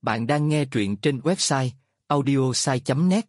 Bạn đang nghe truyện trên website audiosai.net.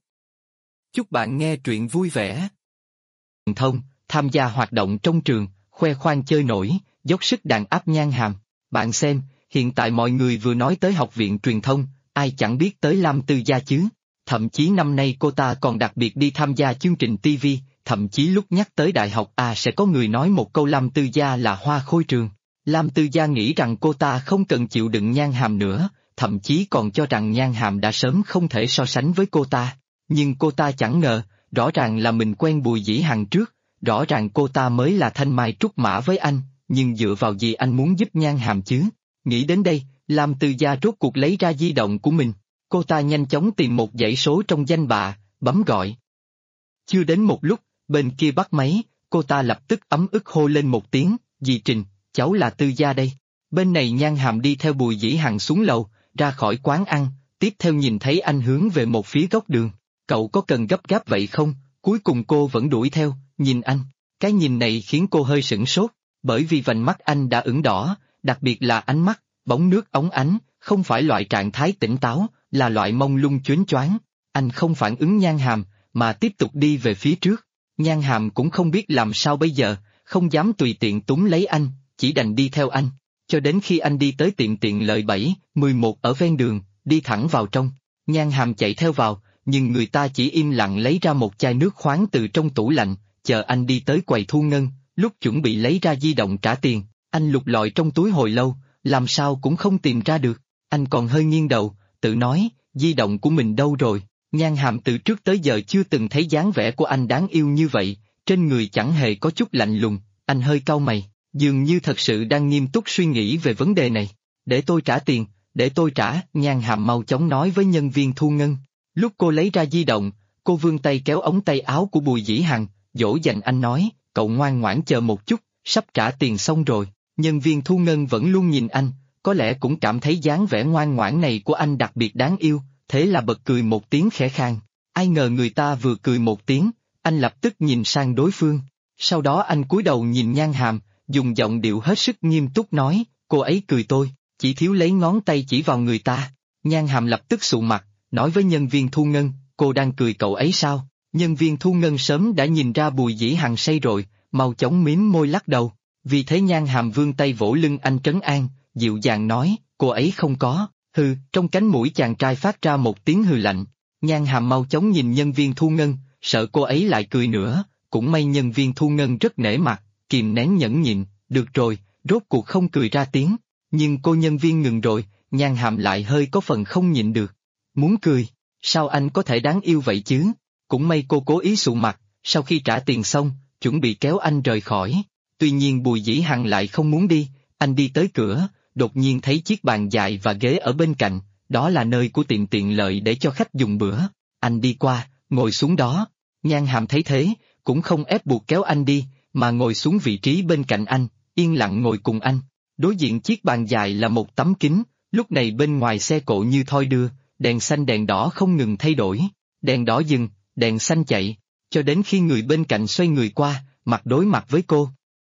Chúc bạn nghe truyện vui vẻ. Truyền thông, tham gia hoạt động trong trường, khoe khoang chơi nổi, dốc sức đàn áp Nhan Hàm. Bạn xem, hiện tại mọi người vừa nói tới học viện truyền thông, ai chẳng biết tới Lam Tư Gia chứ. Thậm chí năm nay cô ta còn đặc biệt đi tham gia chương trình TV, thậm chí lúc nhắc tới đại học sẽ có người nói một câu Lam Tư Gia là hoa khôi trường. Lam Tư Gia nghĩ rằng cô ta không cần chịu đựng Nhan Hàm nữa, thậm chí còn cho rằng Nhan Hàm đã sớm không thể so sánh với cô ta. Nhưng cô ta chẳng ngờ, rõ ràng là mình quen Bùi Dĩ Hằng trước, rõ ràng cô ta mới là thanh mai trúc mã với anh, nhưng dựa vào gì anh muốn giúp Nhan Hàm chứ? Nghĩ đến đây, Lam Tư Gia rốt cuộc lấy ra di động của mình. Cô ta nhanh chóng tìm một dãy số trong danh bạ, bấm gọi. Chưa đến một lúc, bên kia bắt máy, cô ta lập tức ấm ức hô lên một tiếng, dì Trình, cháu là Tư Gia đây. Bên này Nhan Hàm đi theo Bùi Dĩ Hằng xuống lầu, ra khỏi quán ăn, tiếp theo nhìn thấy anh hướng về một phía góc đường. Cậu có cần gấp gáp vậy không? Cuối cùng cô vẫn đuổi theo, nhìn anh. Cái nhìn này khiến cô hơi sửng sốt, bởi vì vành mắt anh đã ửng đỏ, đặc biệt là ánh mắt, bóng nước óng ánh, không phải loại trạng thái tỉnh táo, là loại mông lung chớnh choáng. Anh không phản ứng Nhan Hàm, mà tiếp tục đi về phía trước. Nhan Hàm cũng không biết làm sao bây giờ, không dám tùy tiện túm lấy anh, chỉ đành đi theo anh. Cho đến khi anh đi tới tiệm tiện lợi 7-11 ở ven đường, đi thẳng vào trong. Nhan Hàm chạy theo vào, nhưng người ta chỉ im lặng lấy ra một chai nước khoáng từ trong tủ lạnh, chờ anh đi tới quầy thu ngân. Lúc chuẩn bị lấy ra di động trả tiền, anh lục lọi trong túi hồi lâu, làm sao cũng không tìm ra được. Anh còn hơi nghiêng đầu, tự nói, di động của mình đâu rồi? Nhan Hàm từ trước tới giờ chưa từng thấy dáng vẻ của anh đáng yêu như vậy, trên người chẳng hề có chút lạnh lùng. Anh hơi cau mày, dường như thật sự đang nghiêm túc suy nghĩ về vấn đề này. Để tôi trả tiền, để tôi trả. Nhan Hàm mau chóng nói với nhân viên thu ngân. Lúc cô lấy ra di động, cô vươn tay kéo ống tay áo của Bùi Dĩ Hằng, dỗ dành anh nói, cậu ngoan ngoãn chờ một chút, sắp trả tiền xong rồi. Nhân viên thu ngân vẫn luôn nhìn anh, có lẽ cũng cảm thấy dáng vẻ ngoan ngoãn này của anh đặc biệt đáng yêu, thế là bật cười một tiếng khẽ khàng. Ai ngờ người ta vừa cười một tiếng, anh lập tức nhìn sang đối phương. Sau đó anh cúi đầu nhìn Nhan Hàm, dùng giọng điệu hết sức nghiêm túc nói, cô ấy cười tôi, chỉ thiếu lấy ngón tay chỉ vào người ta. Nhan Hàm lập tức sụ mặt, nói với nhân viên thu ngân, cô đang cười cậu ấy sao? Nhân viên thu ngân sớm đã nhìn ra Bùi Dĩ Hằng say rồi, mau chóng mím môi lắc đầu. Vì thế Nhan Hàm vươn tay vỗ lưng anh trấn an, dịu dàng nói, cô ấy không có. Hừ, trong cánh mũi chàng trai phát ra một tiếng hừ lạnh. Nhan Hàm mau chóng nhìn nhân viên thu ngân, sợ cô ấy lại cười nữa, cũng may nhân viên thu ngân rất nể mặt, kìm nén nhẫn nhịn, được rồi, rốt cuộc không cười ra tiếng. Nhưng cô nhân viên ngừng rồi, Nhan Hàm lại hơi có phần không nhịn được. Muốn cười, sao anh có thể đáng yêu vậy chứ? Cũng may cô cố ý sụ mặt, sau khi trả tiền xong, chuẩn bị kéo anh rời khỏi. Tuy nhiên Bùi Dĩ Hằng lại không muốn đi, anh đi tới cửa, đột nhiên thấy chiếc bàn dài và ghế ở bên cạnh, đó là nơi của tiệm tiện lợi để cho khách dùng bữa. Anh đi qua, ngồi xuống đó. Nhan Hàm thấy thế, cũng không ép buộc kéo anh đi, mà ngồi xuống vị trí bên cạnh anh, yên lặng ngồi cùng anh. Đối diện chiếc bàn dài là một tấm kính, lúc này bên ngoài xe cộ như thoi đưa, đèn xanh đèn đỏ không ngừng thay đổi, đèn đỏ dừng, đèn xanh chạy, cho đến khi người bên cạnh xoay người qua, mặt đối mặt với cô.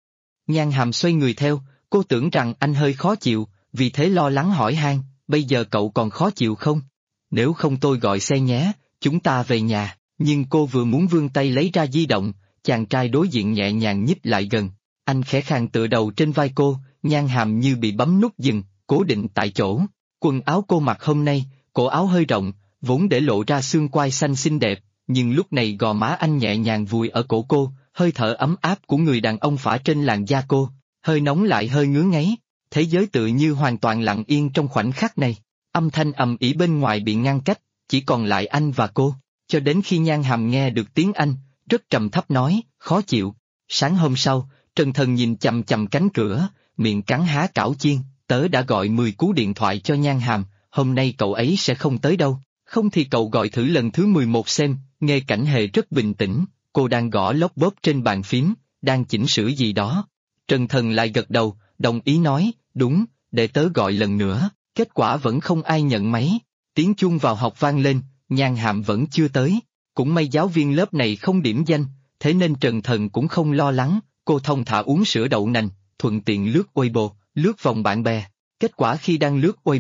Nhan Hàm xoay người theo, cô tưởng rằng anh hơi khó chịu, vì thế lo lắng hỏi han, bây giờ cậu còn khó chịu không? Nếu không tôi gọi xe nhé, chúng ta về nhà. Nhưng cô vừa muốn vươn tay lấy ra di động, chàng trai đối diện nhẹ nhàng nhích lại gần. Anh khẽ khàng tựa đầu trên vai cô, Nhan Hàm như bị bấm nút dừng, cố định tại chỗ. Quần áo cô mặc hôm nay, cổ áo hơi rộng, vốn để lộ ra xương quai xanh xinh đẹp, nhưng lúc này gò má anh nhẹ nhàng vùi ở cổ cô, hơi thở ấm áp của người đàn ông phả trên làn da cô, hơi nóng lại hơi ngứa ngáy. Thế giới tự như hoàn toàn lặng yên trong khoảnh khắc này, âm thanh ầm ĩ bên ngoài bị ngăn cách, chỉ còn lại anh và cô. Cho đến khi Nhan Hàm nghe được tiếng anh, rất trầm thấp nói, khó chịu. Sáng hôm sau, Trần Thần nhìn chằm chằm cánh cửa, miệng cắn há cảo chiên, tớ đã gọi 10 cú điện thoại cho Nhan Hàm, hôm nay cậu ấy sẽ không tới đâu, không thì cậu gọi thử lần thứ 11 xem. Nghe Cảnh Hề rất bình tĩnh, cô đang gõ lốp bốp trên bàn phím, đang chỉnh sửa gì đó. Trần Thần lại gật đầu, đồng ý nói, đúng, để tớ gọi lần nữa, kết quả vẫn không ai nhận máy. Tiếng chuông vào học vang lên, Nhan Hàm vẫn chưa tới, cũng may giáo viên lớp này không điểm danh, thế nên Trần Thần cũng không lo lắng, cô thong thả uống sữa đậu nành, thuận tiện lướt Weibo, lướt vòng bạn bè. Kết quả khi đang lướt Weibo,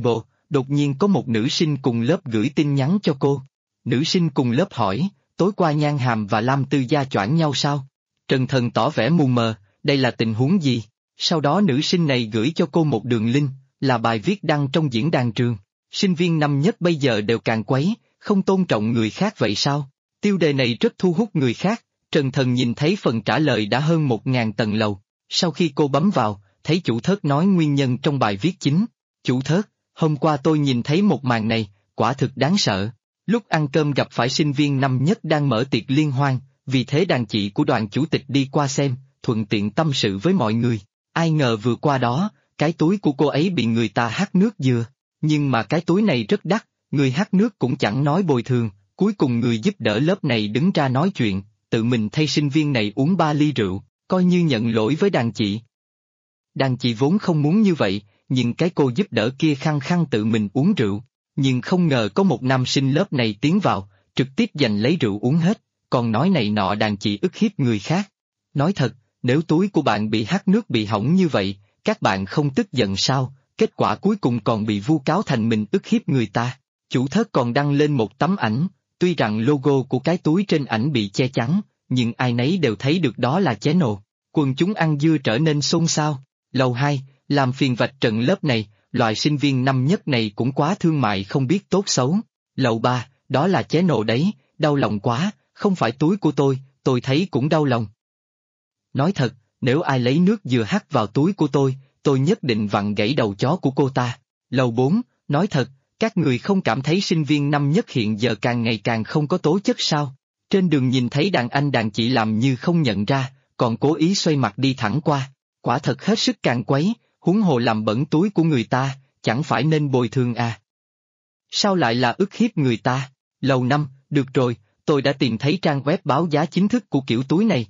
đột nhiên có một nữ sinh cùng lớp gửi tin nhắn cho cô. Nữ sinh cùng lớp hỏi, tối qua Nhan Hàm và Lam Tư Gia choảng nhau sao? Trần Thần tỏ vẻ mù mờ, đây là tình huống gì? Sau đó nữ sinh này gửi cho cô một đường link, là bài viết đăng trong diễn đàn trường. Sinh viên năm nhất bây giờ đều càng quấy, không tôn trọng người khác vậy sao? Tiêu đề này rất thu hút người khác, Trần Thần nhìn thấy phần trả lời đã hơn 1.000 tầng lầu. Sau khi cô bấm vào, thấy chủ thớt nói nguyên nhân trong bài viết chính. Chủ thớt, hôm qua tôi nhìn thấy một màn này, quả thực đáng sợ. Lúc ăn cơm gặp phải sinh viên năm nhất đang mở tiệc liên hoan, vì thế đàn chị của đoàn chủ tịch đi qua xem, thuận tiện tâm sự với mọi người. Ai ngờ vừa qua đó, cái túi của cô ấy bị người ta hắt nước dừa. Nhưng mà cái túi này rất đắt, người hắt nước cũng chẳng nói bồi thường, cuối cùng người giúp đỡ lớp này đứng ra nói chuyện, tự mình thay sinh viên này uống 3 ly rượu, coi như nhận lỗi với đàn chị. Đàn chị vốn không muốn như vậy, nhưng cái cô giúp đỡ kia khăng khăng tự mình uống rượu, nhưng không ngờ có một nam sinh lớp này tiến vào, trực tiếp giành lấy rượu uống hết, còn nói này nọ đàn chị ức hiếp người khác. Nói thật, nếu túi của bạn bị hắt nước bị hỏng như vậy, các bạn không tức giận sao, kết quả cuối cùng còn bị vu cáo thành mình ức hiếp người ta. Chủ thớt còn đăng lên một tấm ảnh, tuy rằng logo của cái túi trên ảnh bị che chắn, nhưng ai nấy đều thấy được đó là channel. Quần chúng ăn dưa trở nên xôn xao. Lầu 2, làm phiền vạch trần lớp này, loại sinh viên năm nhất này cũng quá thương mại không biết tốt xấu. Lầu 3, đó là channel đấy, đau lòng quá, không phải túi của tôi thấy cũng đau lòng. Nói thật, nếu ai lấy nước dừa hắt vào túi của tôi nhất định vặn gãy đầu chó của cô ta. Lầu 4, nói thật, các người không cảm thấy sinh viên năm nhất hiện giờ càng ngày càng không có tố chất sao? Trên đường nhìn thấy đàn anh đàn chị làm như không nhận ra, còn cố ý xoay mặt đi thẳng qua. Quả thật hết sức càng quấy, huống hồ làm bẩn túi của người ta, chẳng phải nên bồi thường à? Sao lại là ức hiếp người ta? Lầu 5, được rồi, tôi đã tìm thấy trang web báo giá chính thức của kiểu túi này,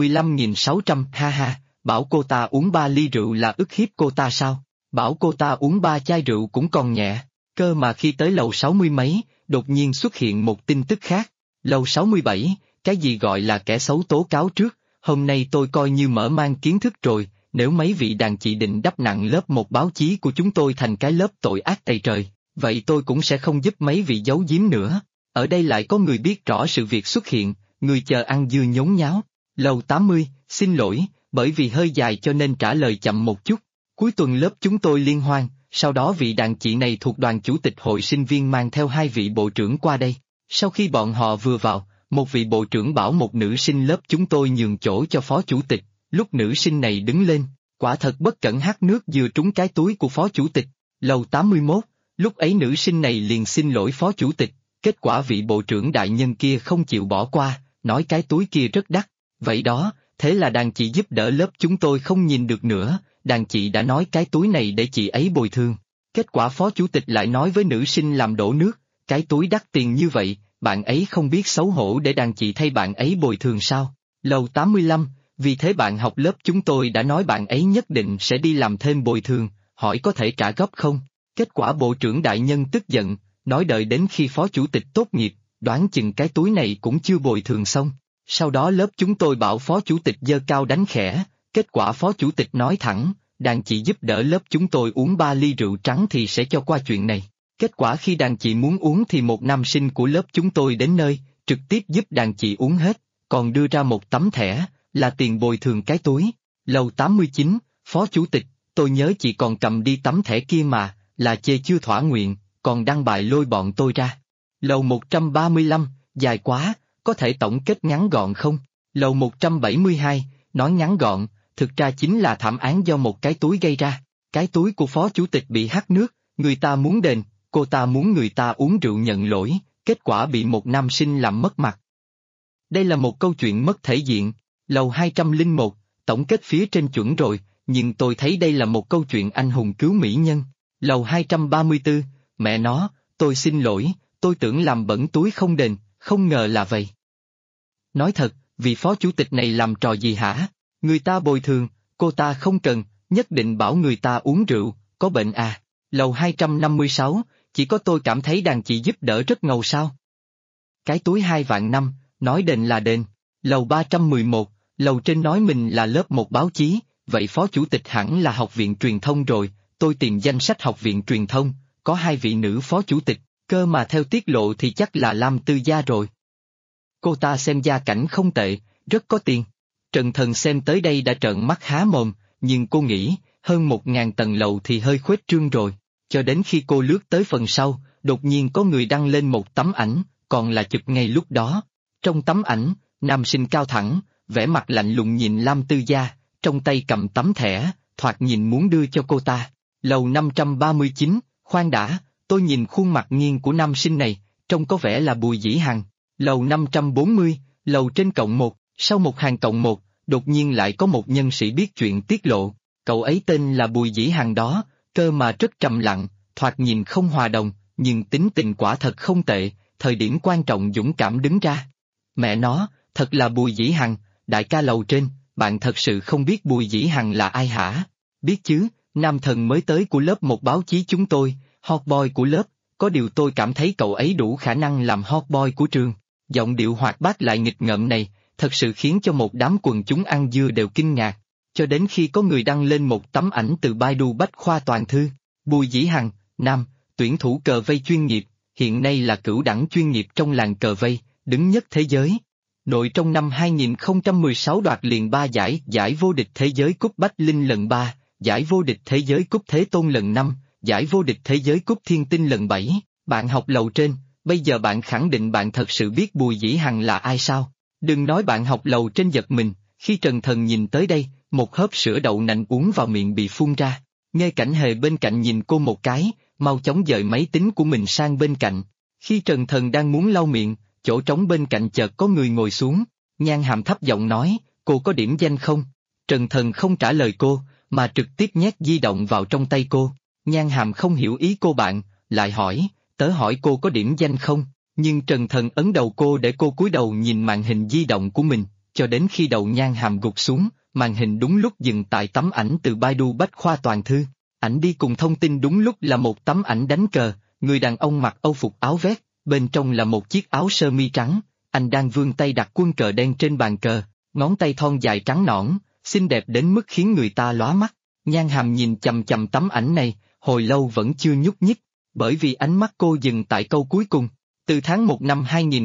25.600, ha ha, bảo cô ta uống 3 ly rượu là ức hiếp cô ta sao? Bảo cô ta uống 3 chai rượu cũng còn nhẹ, cơ mà khi tới lầu 60 mấy, đột nhiên xuất hiện một tin tức khác. Lầu 67, cái gì gọi là kẻ xấu tố cáo trước, hôm nay tôi coi như mở mang kiến thức rồi, nếu mấy vị đàn chị định đắp nặng lớp một báo chí của chúng tôi thành cái lớp tội ác tày trời, vậy tôi cũng sẽ không giúp mấy vị giấu giếm nữa. Ở đây lại có người biết rõ sự việc xuất hiện, người chờ ăn dưa nhốn nháo. Lầu 80, xin lỗi, bởi vì hơi dài cho nên trả lời chậm một chút. Cuối tuần lớp chúng tôi liên hoan, sau đó vị đàn chị này thuộc đoàn chủ tịch hội sinh viên mang theo 2 vị bộ trưởng qua đây. Sau khi bọn họ vừa vào, một vị bộ trưởng bảo một nữ sinh lớp chúng tôi nhường chỗ cho phó chủ tịch, lúc nữ sinh này đứng lên, quả thật bất cẩn hắt nước dừa trúng cái túi của phó chủ tịch. Lầu 81, lúc ấy nữ sinh này liền xin lỗi phó chủ tịch, kết quả vị bộ trưởng đại nhân kia không chịu bỏ qua, nói cái túi kia rất đắt. Vậy đó, thế là đàn chị giúp đỡ lớp chúng tôi không nhìn được nữa, đàn chị đã nói cái túi này để chị ấy bồi thường. Kết quả phó chủ tịch lại nói với nữ sinh làm đổ nước, cái túi đắt tiền như vậy, bạn ấy không biết xấu hổ để đàn chị thay bạn ấy bồi thường sao? Lầu 85, vì thế bạn học lớp chúng tôi đã nói bạn ấy nhất định sẽ đi làm thêm bồi thường, hỏi có thể trả góp không? Kết quả bộ trưởng đại nhân tức giận, nói đợi đến khi phó chủ tịch tốt nghiệp, đoán chừng cái túi này cũng chưa bồi thường xong. Sau đó lớp chúng tôi bảo phó chủ tịch giơ cao đánh khẽ, kết quả phó chủ tịch nói thẳng, đàn chị giúp đỡ lớp chúng tôi uống 3 ly rượu trắng thì sẽ cho qua chuyện này. Kết quả khi đàn chị muốn uống thì một nam sinh của lớp chúng tôi đến nơi, trực tiếp giúp đàn chị uống hết, còn đưa ra một tấm thẻ, là tiền bồi thường cái túi. Lầu 89, phó chủ tịch, tôi nhớ chị còn cầm đi tấm thẻ kia mà, là chê chưa thỏa nguyện, còn đăng bài lôi bọn tôi ra. Lầu 135, dài quá, có thể tổng kết ngắn gọn không? Lầu 172, nói ngắn gọn, thực ra chính là thảm án do một cái túi gây ra. Cái túi của phó chủ tịch bị hắt nước, người ta muốn đền, cô ta muốn người ta uống rượu nhận lỗi, kết quả bị một nam sinh làm mất mặt. Đây là một câu chuyện mất thể diện. Lầu 201, tổng kết phía trên chuẩn rồi, nhưng tôi thấy đây là một câu chuyện anh hùng cứu mỹ nhân. Lầu 234, mẹ nó, tôi xin lỗi, tôi tưởng làm bẩn túi không đền, không ngờ là vậy. Nói thật, vị phó chủ tịch này làm trò gì hả? Người ta bồi thường, cô ta không cần, nhất định bảo người ta uống rượu, có bệnh à? Lầu 256, chỉ có tôi cảm thấy đàn chị giúp đỡ rất ngầu sao? Cái túi 2 vạn năm, nói đền là đền. Lầu 311, lầu trên nói mình là lớp một báo chí, vậy phó chủ tịch hẳn là học viện truyền thông rồi, tôi tìm danh sách học viện truyền thông, có hai vị nữ phó chủ tịch, cơ mà theo tiết lộ thì chắc là Lam Tư Gia rồi. Cô ta xem gia cảnh không tệ, rất có tiền. Trần Thần xem tới đây đã trợn mắt há mồm, nhưng cô nghĩ, hơn 1.000 tầng lầu thì hơi khuếch trương rồi. Cho đến khi cô lướt tới phần sau, đột nhiên có người đăng lên một tấm ảnh, còn là chụp ngay lúc đó. Trong tấm ảnh, nam sinh cao thẳng, vẻ mặt lạnh lùng nhìn Lam Tư Gia, trong tay cầm tấm thẻ, thoạt nhìn muốn đưa cho cô ta. Lầu 539, khoan đã, tôi nhìn khuôn mặt nghiêng của nam sinh này, trông có vẻ là Bùi Dĩ Hằng. Lầu 540, lầu trên cộng 1, sau một hàng cộng 1, đột nhiên lại có một nhân sĩ biết chuyện tiết lộ, cậu ấy tên là Bùi Dĩ Hằng đó, cơ mà rất trầm lặng, thoạt nhìn không hòa đồng, nhưng tính tình quả thật không tệ, thời điểm quan trọng dũng cảm đứng ra. Mẹ nó, thật là Bùi Dĩ Hằng, đại ca lầu trên, bạn thật sự không biết Bùi Dĩ Hằng là ai hả? Biết chứ, nam thần mới tới của lớp một báo chí chúng tôi, hot boy của lớp, có điều tôi cảm thấy cậu ấy đủ khả năng làm hot boy của trường. Giọng điệu hoạt bát lại nghịch ngợm này, thật sự khiến cho một đám quần chúng ăn dưa đều kinh ngạc, cho đến khi có người đăng lên một tấm ảnh từ Baidu Bách Khoa Toàn Thư. Bùi Dĩ Hằng, nam, tuyển thủ cờ vây chuyên nghiệp, hiện nay là cửu đẳng chuyên nghiệp trong làng cờ vây, đứng nhất thế giới. Nội trong năm 2016 đoạt liền 3 giải vô địch thế giới cúp Bách Linh lần 3, giải vô địch thế giới cúp Thế Tôn lần 5, giải vô địch thế giới cúp Thiên Tinh lần 7, bạn học lầu trên, bây giờ bạn khẳng định bạn thật sự biết Bùi Dĩ Hằng là ai sao? Đừng nói bạn học lầu trên giật mình, khi Trần Thần nhìn tới đây, một hớp sữa đậu nành uống vào miệng bị phun ra. Nghe Cảnh Hề bên cạnh nhìn cô một cái, mau chóng dời máy tính của mình sang bên cạnh. Khi Trần Thần đang muốn lau miệng, chỗ trống bên cạnh chợt có người ngồi xuống, Nhan Hàm thấp giọng nói, cô có điểm danh không? Trần Thần không trả lời cô, mà trực tiếp nhét di động vào trong tay cô. Nhan Hàm không hiểu ý cô bạn, lại hỏi, tớ hỏi cô có điểm danh không? Nhưng Trần Thần ấn đầu cô để cô cúi đầu nhìn màn hình di động của mình, cho đến khi đầu Nhan Hàm gục xuống, màn hình đúng lúc dừng tại tấm ảnh từ Baidu Bách Khoa Toàn Thư. Ảnh đi cùng thông tin đúng lúc là một tấm ảnh đánh cờ, người đàn ông mặc âu phục áo vest, bên trong là một chiếc áo sơ mi trắng, anh đang vươn tay đặt quân cờ đen trên bàn cờ, ngón tay thon dài trắng nõn, xinh đẹp đến mức khiến người ta lóa mắt. Nhan Hàm nhìn chằm chằm tấm ảnh này, hồi lâu vẫn chưa nhúc nhích, bởi vì ánh mắt cô dừng tại câu cuối cùng. Từ tháng 1 năm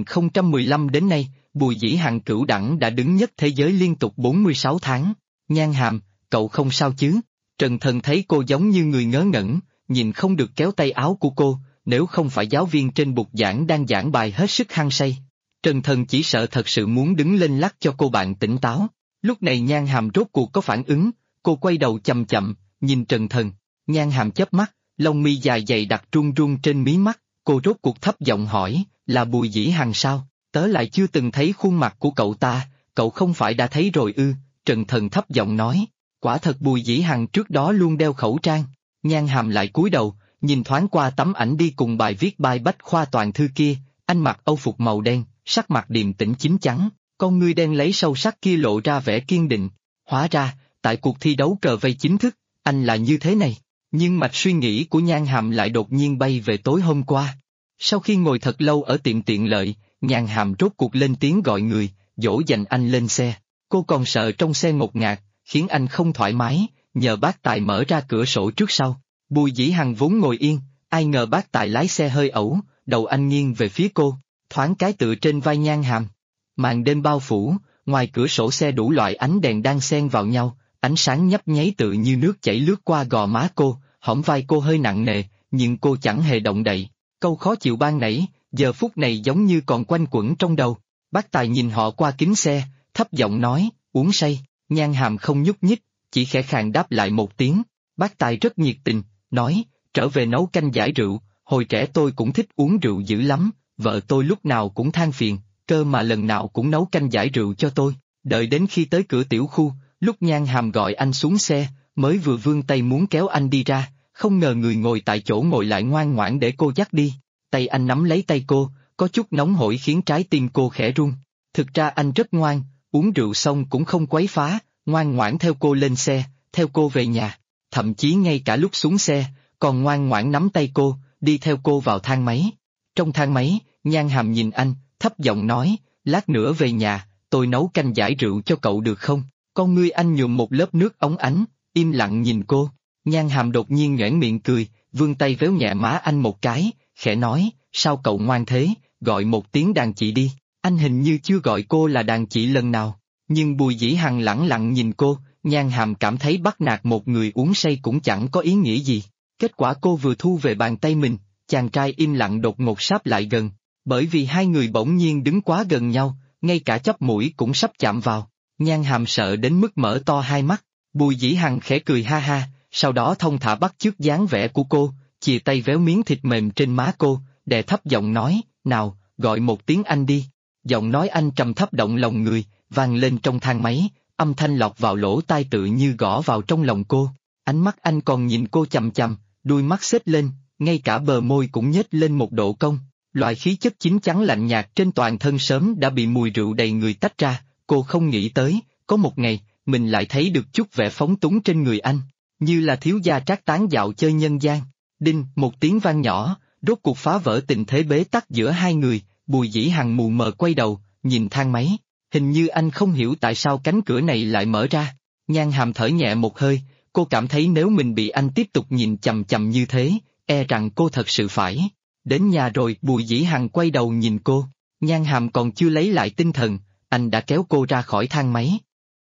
2015 đến nay, Bùi Dĩ Hằng cửu đẳng đã đứng nhất thế giới liên tục 46 tháng. Nhan Hàm, cậu không sao chứ? Trần Thần thấy cô giống như người ngớ ngẩn, nhìn không được kéo tay áo của cô, nếu không phải giáo viên trên bục giảng đang giảng bài hết sức hăng say. Trần Thần chỉ sợ thật sự muốn đứng lên lắc cho cô bạn tỉnh táo. Lúc này Nhan Hàm rốt cuộc có phản ứng, cô quay đầu chậm chậm, nhìn Trần Thần. Nhan Hàm chớp mắt, lông mi dài dày đặc run run trên mí mắt, cô rốt cuộc thấp giọng hỏi, là Bùi Dĩ Hằng sao? Tớ lại chưa từng thấy khuôn mặt của cậu ta, cậu không phải đã thấy rồi ư? Trần Thần thấp giọng nói, quả thật Bùi Dĩ Hằng trước đó luôn đeo khẩu trang. Nhan Hàm lại cúi đầu, nhìn thoáng qua tấm ảnh đi cùng bài viết bài Bách Khoa Toàn Thư kia, anh mặc âu phục màu đen, sắc mặt điềm tĩnh chín chắn, con ngươi đen lấy sâu sắc kia lộ ra vẻ kiên định. Hóa ra, tại cuộc thi đấu cờ vây chính thức, anh là như thế này. Nhưng mạch suy nghĩ của Nhan Hàm lại đột nhiên bay về tối hôm qua. Sau khi ngồi thật lâu ở tiệm tiện lợi, Nhan Hàm rốt cuộc lên tiếng gọi người, dỗ dành anh lên xe. Cô còn sợ trong xe ngột ngạt, khiến anh không thoải mái, nhờ bác Tài mở ra cửa sổ trước sau. Bùi Dĩ Hằng vốn ngồi yên, ai ngờ bác Tài lái xe hơi ẩu, đầu anh nghiêng về phía cô, thoáng cái tựa trên vai Nhan Hàm. Màn đêm bao phủ, ngoài cửa sổ xe đủ loại ánh đèn đang xen vào nhau, ánh sáng nhấp nháy tự như nước chảy lướt qua gò má cô, hõm vai cô hơi nặng nề, nhưng cô chẳng hề động đậy. Câu khó chịu ban nãy, giờ phút này giống như còn quanh quẩn trong đầu. Bác Tài nhìn họ qua kính xe, thấp giọng nói, uống say. Nhan Hàm không nhúc nhích, chỉ khẽ khàng đáp lại một tiếng. Bác Tài rất nhiệt tình, nói, trở về nấu canh giải rượu, hồi trẻ tôi cũng thích uống rượu dữ lắm, vợ tôi lúc nào cũng than phiền, cơ mà lần nào cũng nấu canh giải rượu cho tôi. Đợi đến khi tới cửa tiểu khu, lúc Nhan Hàm gọi anh xuống xe, mới vừa vươn tay muốn kéo anh đi ra, không ngờ người ngồi tại chỗ ngồi lại ngoan ngoãn để cô dắt đi. Tay anh nắm lấy tay cô, có chút nóng hổi khiến trái tim cô khẽ run. Thực ra anh rất ngoan, uống rượu xong cũng không quấy phá, ngoan ngoãn theo cô lên xe, theo cô về nhà. Thậm chí ngay cả lúc xuống xe, còn ngoan ngoãn nắm tay cô, đi theo cô vào thang máy. Trong thang máy, Nhan Hàm nhìn anh, thấp giọng nói, lát nữa về nhà, tôi nấu canh giải rượu cho cậu được không? Con ngươi anh nhuộm một lớp nước óng ánh, im lặng nhìn cô. Nhan Hàm đột nhiên nhoẻn miệng cười, vươn tay véo nhẹ má anh một cái, khẽ nói, sao cậu ngoan thế, gọi một tiếng đàn chị đi, anh hình như chưa gọi cô là đàn chị lần nào. Nhưng Bùi Dĩ Hằng lẳng lặng nhìn cô, Nhan Hàm cảm thấy bắt nạt một người uống say cũng chẳng có ý nghĩa gì. Kết quả cô vừa thu về bàn tay mình, chàng trai im lặng đột ngột sáp lại gần, bởi vì hai người bỗng nhiên đứng quá gần nhau, ngay cả chóp mũi cũng sắp chạm vào. Nhan Hàm sợ đến mức mở to hai mắt, Bùi Dĩ Hằng khẽ cười ha ha, sau đó thông thả bắt chước dáng vẻ của cô, chìa tay véo miếng thịt mềm trên má cô, đè thấp giọng nói, nào, gọi một tiếng anh đi. Giọng nói anh trầm thấp động lòng người, vang lên trong thang máy, âm thanh lọt vào lỗ tai tự như gõ vào trong lòng cô. Ánh mắt anh còn nhìn cô chằm chằm, đuôi mắt xếch lên, ngay cả bờ môi cũng nhếch lên một độ cong. Loại khí chất chín chắn lạnh nhạt trên toàn thân sớm đã bị mùi rượu đầy người tách ra, cô không nghĩ tới, có một ngày, mình lại thấy được chút vẻ phóng túng trên người anh, như là thiếu gia trác tán dạo chơi nhân gian. Đinh, một tiếng vang nhỏ, rốt cuộc phá vỡ tình thế bế tắc giữa hai người, Bùi Dĩ Hằng mù mờ quay đầu, nhìn thang máy, hình như anh không hiểu tại sao cánh cửa này lại mở ra. Nhan Hàm thở nhẹ một hơi, cô cảm thấy nếu mình bị anh tiếp tục nhìn chằm chằm như thế, e rằng cô thật sự phải. Đến nhà rồi, Bùi Dĩ Hằng quay đầu nhìn cô, Nhan Hàm còn chưa lấy lại tinh thần, anh đã kéo cô ra khỏi thang máy.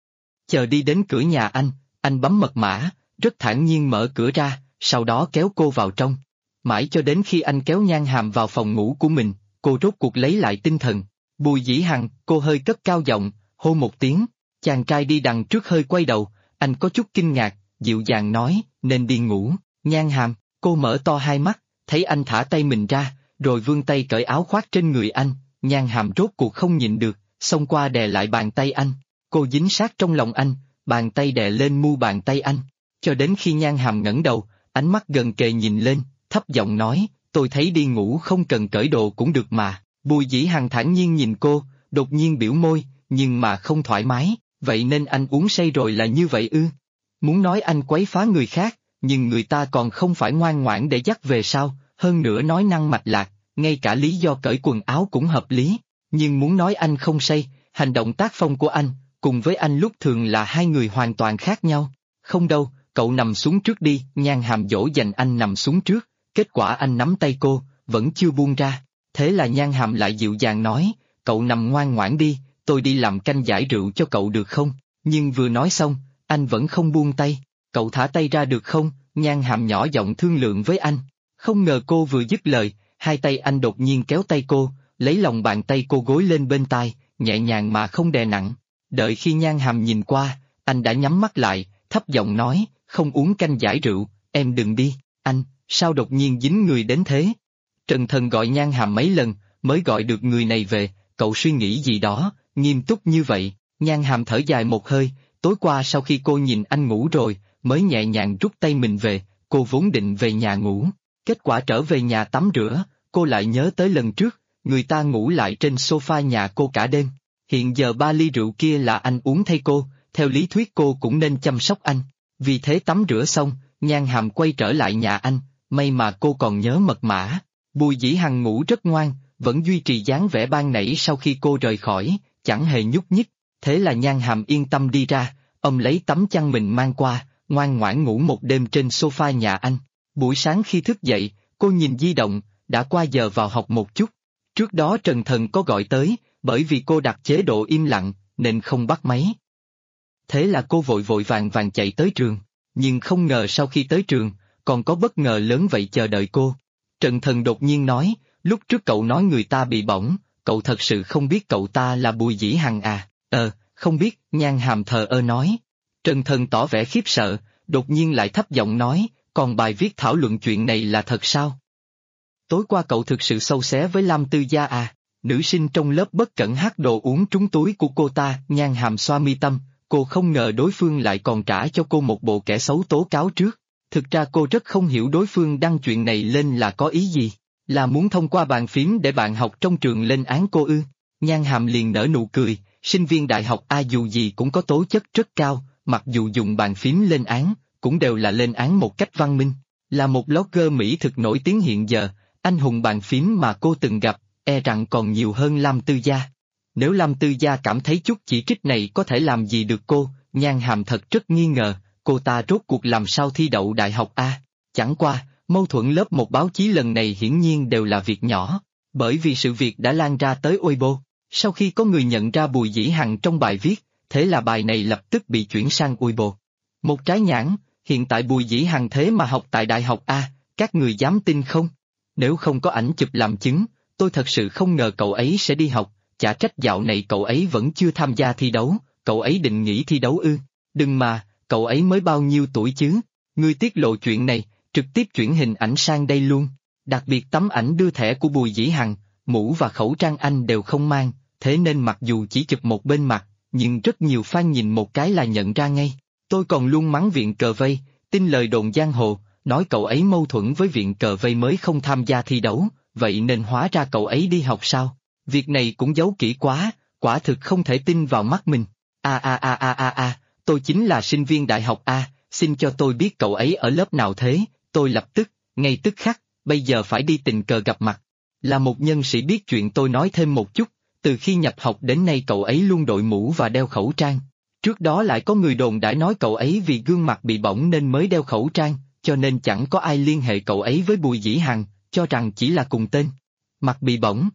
Chờ đi đến cửa nhà anh bấm mật mã, rất thản nhiên mở cửa ra, sau đó kéo cô vào trong. Mãi cho đến khi anh kéo Nhan Hàm vào phòng ngủ của mình, cô rốt cuộc lấy lại tinh thần. Bùi Dĩ Hằng, cô hơi cất cao giọng, hô một tiếng, chàng trai đi đằng trước hơi quay đầu, anh có chút kinh ngạc, dịu dàng nói, nên đi ngủ. Nhan Hàm, cô mở to hai mắt, thấy anh thả tay mình ra, rồi vươn tay cởi áo khoác trên người anh, Nhan Hàm rốt cuộc không nhịn được, xông qua đè lại bàn tay anh. Cô dính sát trong lòng anh, bàn tay đè lên mu bàn tay anh, cho đến khi Nhan Hàm ngẩng đầu, ánh mắt gần kề nhìn lên, thấp giọng nói, tôi thấy đi ngủ không cần cởi đồ cũng được mà. Bùi Dĩ Hằng thản nhiên nhìn cô, đột nhiên biểu môi, nhưng mà không thoải mái, vậy nên anh uống say rồi là như vậy ư? Muốn nói anh quấy phá người khác, nhưng người ta còn không phải ngoan ngoãn để dắt về sao, hơn nữa nói năng mạch lạc, ngay cả lý do cởi quần áo cũng hợp lý, nhưng muốn nói anh không say, hành động tác phong của anh, cùng với anh lúc thường là hai người hoàn toàn khác nhau. Không đâu, cậu nằm xuống trước đi, Nhan Hàm dỗ dành anh nằm xuống trước, kết quả anh nắm tay cô, vẫn chưa buông ra. Thế là Nhan Hàm lại dịu dàng nói, cậu nằm ngoan ngoãn đi, tôi đi làm canh giải rượu cho cậu được không? Nhưng vừa nói xong, anh vẫn không buông tay, cậu thả tay ra được không? Nhan Hàm nhỏ giọng thương lượng với anh. Không ngờ cô vừa dứt lời, hai tay anh đột nhiên kéo tay cô, lấy lòng bàn tay cô gối lên bên tai, nhẹ nhàng mà không đè nặng. Đợi khi Nhan Hàm nhìn qua, anh đã nhắm mắt lại, thấp giọng nói, không uống canh giải rượu, em đừng đi. Anh, sao đột nhiên dính người đến thế? Trần Thần gọi Nhan Hàm mấy lần, mới gọi được người này về, cậu suy nghĩ gì đó, nghiêm túc như vậy. Nhan Hàm thở dài một hơi, tối qua sau khi cô nhìn anh ngủ rồi, mới nhẹ nhàng rút tay mình về, cô vốn định về nhà ngủ. Kết quả trở về nhà tắm rửa, cô lại nhớ tới lần trước, người ta ngủ lại trên sofa nhà cô cả đêm. Hiện giờ 3 ly rượu kia là anh uống thay cô, theo lý thuyết cô cũng nên chăm sóc anh. Vì thế tắm rửa xong, Nhan Hàm quay trở lại nhà anh, may mà cô còn nhớ mật mã. Bùi Dĩ Hằng ngủ rất ngoan, vẫn duy trì dáng vẻ ban nãy sau khi cô rời khỏi, chẳng hề nhúc nhích. Thế là Nhan Hàm yên tâm đi ra, ông lấy tấm chăn mình mang qua, ngoan ngoãn ngủ một đêm trên sofa nhà anh. Buổi sáng khi thức dậy, cô nhìn di động, đã qua giờ vào học một chút. Trước đó Trần Thần có gọi tới, bởi vì cô đặt chế độ im lặng, nên không bắt máy. Thế là cô vội vội vàng vàng chạy tới trường, nhưng không ngờ sau khi tới trường, còn có bất ngờ lớn vậy chờ đợi cô. Trần Thần đột nhiên nói, lúc trước cậu nói người ta bị bỏng, cậu thật sự không biết cậu ta là Bùi Dĩ Hằng à? Không biết, Nhan Hàm thờ ơ nói. Trần Thần tỏ vẻ khiếp sợ, đột nhiên lại thấp giọng nói, còn bài viết thảo luận chuyện này là thật sao? Tối qua cậu thực sự sâu xé với Lam Tư Gia à? Nữ sinh trong lớp bất cẩn hắt đồ uống trúng túi của cô ta. Nhan Hàm xoa mi tâm, cô không ngờ đối phương lại còn trả cho cô một bộ kẻ xấu tố cáo trước. Thực ra cô rất không hiểu đối phương đăng chuyện này lên là có ý gì, là muốn thông qua bàn phím để bạn học trong trường lên án cô ư? Nhan Hàm liền nở nụ cười, sinh viên đại học dù gì cũng có tố chất rất cao, mặc dù dùng bàn phím lên án, cũng đều là lên án một cách văn minh. Là một blogger Mỹ thực nổi tiếng hiện giờ, anh hùng bàn phím mà cô từng gặp, e rằng còn nhiều hơn Lam Tư Gia. Nếu Lam Tư Gia cảm thấy chút chỉ trích này có thể làm gì được cô, Nhan Hàm thật rất nghi ngờ, cô ta rốt cuộc làm sao thi đậu đại học a? Chẳng qua, Mâu thuẫn lớp một báo chí lần này hiển nhiên đều là việc nhỏ, bởi vì sự việc đã lan ra tới Weibo. Sau khi có người nhận ra Bùi Dĩ Hằng trong bài viết, thế là bài này lập tức bị chuyển sang Weibo. Một trái nhãn, hiện tại Bùi Dĩ Hằng thế mà học tại Đại học A, các người dám tin không? Nếu không có ảnh chụp làm chứng, tôi thật sự không ngờ cậu ấy sẽ đi học, chả trách dạo này cậu ấy vẫn chưa tham gia thi đấu, cậu ấy định nghỉ thi đấu ư? Đừng mà, cậu ấy mới bao nhiêu tuổi chứ? Ngươi tiết lộ chuyện này, trực tiếp chuyển hình ảnh sang đây luôn. Đặc biệt tấm ảnh đưa thẻ của Bùi Dĩ Hằng, mũ và khẩu trang anh đều không mang, thế nên mặc dù chỉ chụp một bên mặt, nhưng rất nhiều fan nhìn một cái là nhận ra ngay. Tôi còn luôn mắng viện cờ vây, tin lời đồn giang hồ, nói cậu ấy mâu thuẫn với viện cờ vây mới không tham gia thi đấu, vậy nên hóa ra cậu ấy đi học sao? Việc này cũng giấu kỹ quá, quả thực không thể tin vào mắt mình. Tôi chính là sinh viên đại học A, xin cho tôi biết cậu ấy ở lớp nào thế, tôi lập tức, ngay tức khắc, bây giờ phải đi tình cờ gặp mặt. Là một nhân sĩ biết chuyện tôi nói thêm một chút, từ khi nhập học đến nay cậu ấy luôn đội mũ và đeo khẩu trang. Trước đó lại có người đồn đãi nói cậu ấy vì gương mặt bị bỏng nên mới đeo khẩu trang, cho nên chẳng có ai liên hệ cậu ấy với Bùi Dĩ Hằng, cho rằng chỉ là cùng tên. Mặt bị bỏng.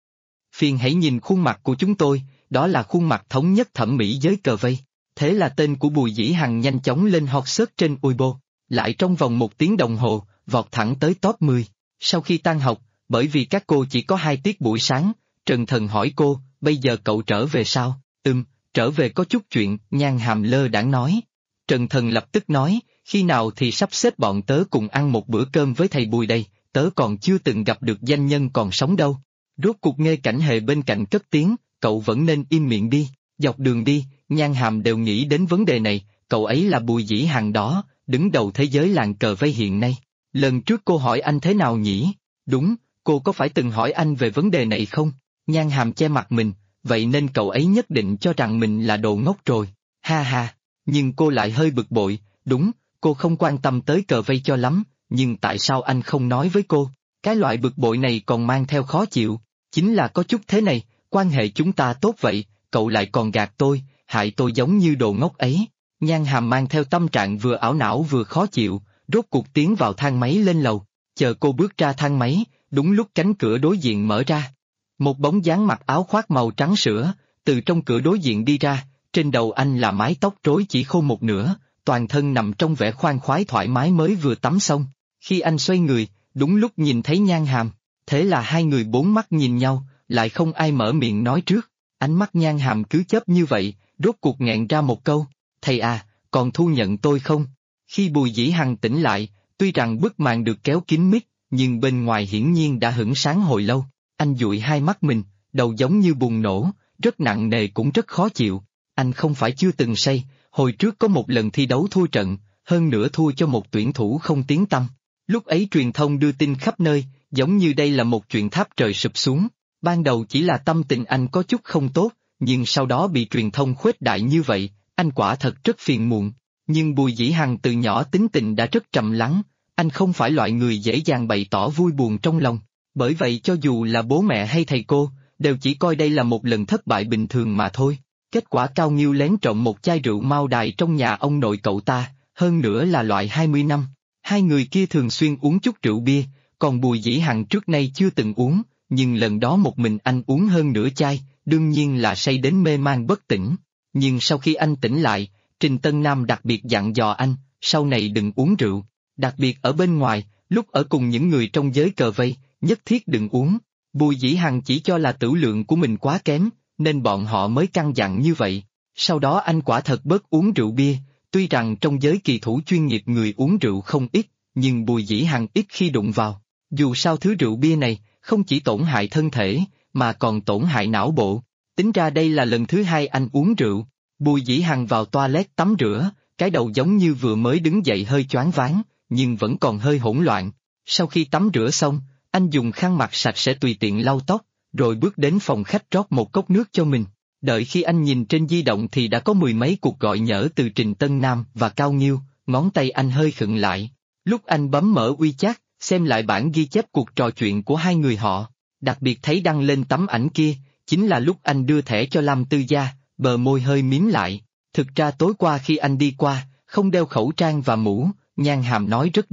Phiền hãy nhìn khuôn mặt của chúng tôi, đó là khuôn mặt thống nhất thẩm mỹ giới cờ vây. Thế là tên của Bùi Dĩ Hằng nhanh chóng lên hot search trên Weibo, lại trong vòng 1 tiếng đồng hồ, vọt thẳng tới top 10. Sau khi tan học, bởi vì các cô chỉ có 2 tiết buổi sáng, Trần Thần hỏi cô, bây giờ cậu trở về sao? Trở về có chút chuyện, Nhan Hàm lơ đãng nói. Trần Thần lập tức nói, khi nào thì sắp xếp bọn tớ cùng ăn một bữa cơm với thầy Bùi đây, tớ còn chưa từng gặp được danh nhân còn sống đâu. Rốt cuộc Nghê Cảnh Hề bên cạnh cất tiếng, cậu vẫn nên im miệng đi, dọc đường đi, Nhan Hàm đều nghĩ đến vấn đề này, cậu ấy là Bùi Dĩ Hằng đó, đứng đầu thế giới làng cờ vây hiện nay. Lần trước cô hỏi anh thế nào nhỉ? Đúng, cô có phải từng hỏi anh về vấn đề này không? Nhan Hàm che mặt mình, vậy nên cậu ấy nhất định cho rằng mình là đồ ngốc rồi, ha ha, nhưng cô lại hơi bực bội, đúng, cô không quan tâm tới cờ vây cho lắm, nhưng tại sao anh không nói với cô? Cái loại bực bội này còn mang theo khó chịu, chính là có chút thế này, quan hệ chúng ta tốt vậy, cậu lại còn gạt tôi, hại tôi giống như đồ ngốc ấy. Nhan Hàm mang theo tâm trạng vừa ảo não vừa khó chịu, rốt cuộc tiến vào thang máy lên lầu, chờ cô bước ra thang máy, đúng lúc cánh cửa đối diện mở ra. Một bóng dáng mặc áo khoác màu trắng sữa, từ trong cửa đối diện đi ra, trên đầu anh là mái tóc rối chỉ khô một nửa, toàn thân nằm trong vẻ khoan khoái thoải mái mới vừa tắm xong. Khi anh xoay người, đúng lúc nhìn thấy Nhan Hàm, thế là hai người bốn mắt nhìn nhau, lại không ai mở miệng nói trước. Ánh mắt Nhan Hàm cứ chớp như vậy, rốt cuộc nghẹn ra một câu, thầy à, còn thu nhận tôi không? Khi Bùi Dĩ Hằng tỉnh lại, tuy rằng bức màn được kéo kín mít, nhưng bên ngoài hiển nhiên đã hửng sáng hồi lâu. Anh dụi hai mắt mình, đầu giống như bùng nổ, rất nặng nề cũng rất khó chịu. Anh không phải chưa từng say, hồi trước có một lần thi đấu thua trận, hơn nữa thua cho một tuyển thủ không tiếng tăm. Lúc ấy truyền thông đưa tin khắp nơi, giống như đây là một chuyện tháp trời sụp xuống. Ban đầu chỉ là tâm tình anh có chút không tốt, nhưng sau đó bị truyền thông khuếch đại như vậy, anh quả thật rất phiền muộn. Nhưng Bùi Dĩ Hằng từ nhỏ tính tình đã rất trầm lắng, anh không phải loại người dễ dàng bày tỏ vui buồn trong lòng. Bởi vậy cho dù là bố mẹ hay thầy cô, đều chỉ coi đây là một lần thất bại bình thường mà thôi. Kết quả Cao Nghiêu lén trộm một chai rượu Mao Đài trong nhà ông nội cậu ta, hơn nữa là loại 20 năm. Hai người kia thường xuyên uống chút rượu bia, còn Bùi Dĩ Hằng trước nay chưa từng uống, nhưng lần đó một mình anh uống hơn nửa chai, đương nhiên là say đến mê man bất tỉnh. Nhưng sau khi anh tỉnh lại, Trình Tân Nam đặc biệt dặn dò anh, sau này đừng uống rượu, đặc biệt ở bên ngoài, lúc ở cùng những người trong giới cờ vây, nhất thiết đừng uống. Bùi Dĩ Hằng chỉ cho là tửu lượng của mình quá kém, nên bọn họ mới căn dặn như vậy. Sau đó anh quả thật bớt uống rượu bia, tuy rằng trong giới kỳ thủ chuyên nghiệp người uống rượu không ít, nhưng Bùi Dĩ Hằng ít khi đụng vào. Dù sao thứ rượu bia này, không chỉ tổn hại thân thể, mà còn tổn hại não bộ. Tính ra đây là lần thứ hai anh uống rượu. Bùi Dĩ Hằng vào toilet tắm rửa, cái đầu giống như vừa mới đứng dậy hơi choáng váng, nhưng vẫn còn hơi hỗn loạn. Sau khi tắm rửa xong, anh dùng khăn mặt sạch sẽ tùy tiện lau tóc, rồi bước đến phòng khách rót một cốc nước cho mình. Đợi khi anh nhìn trên di động thì đã có mười mấy cuộc gọi nhỡ từ Trình Tân Nam và Cao Nghiêu, ngón tay anh hơi khựng lại. Lúc anh bấm mở WeChat, xem lại bản ghi chép cuộc trò chuyện của hai người họ, đặc biệt thấy đăng lên tấm ảnh kia, chính là lúc anh đưa thẻ cho Lam Tư Gia, bờ môi hơi mím lại. Thực ra tối qua khi anh đi qua, không đeo khẩu trang và mũ, Nhan Hàm nói rất đúng,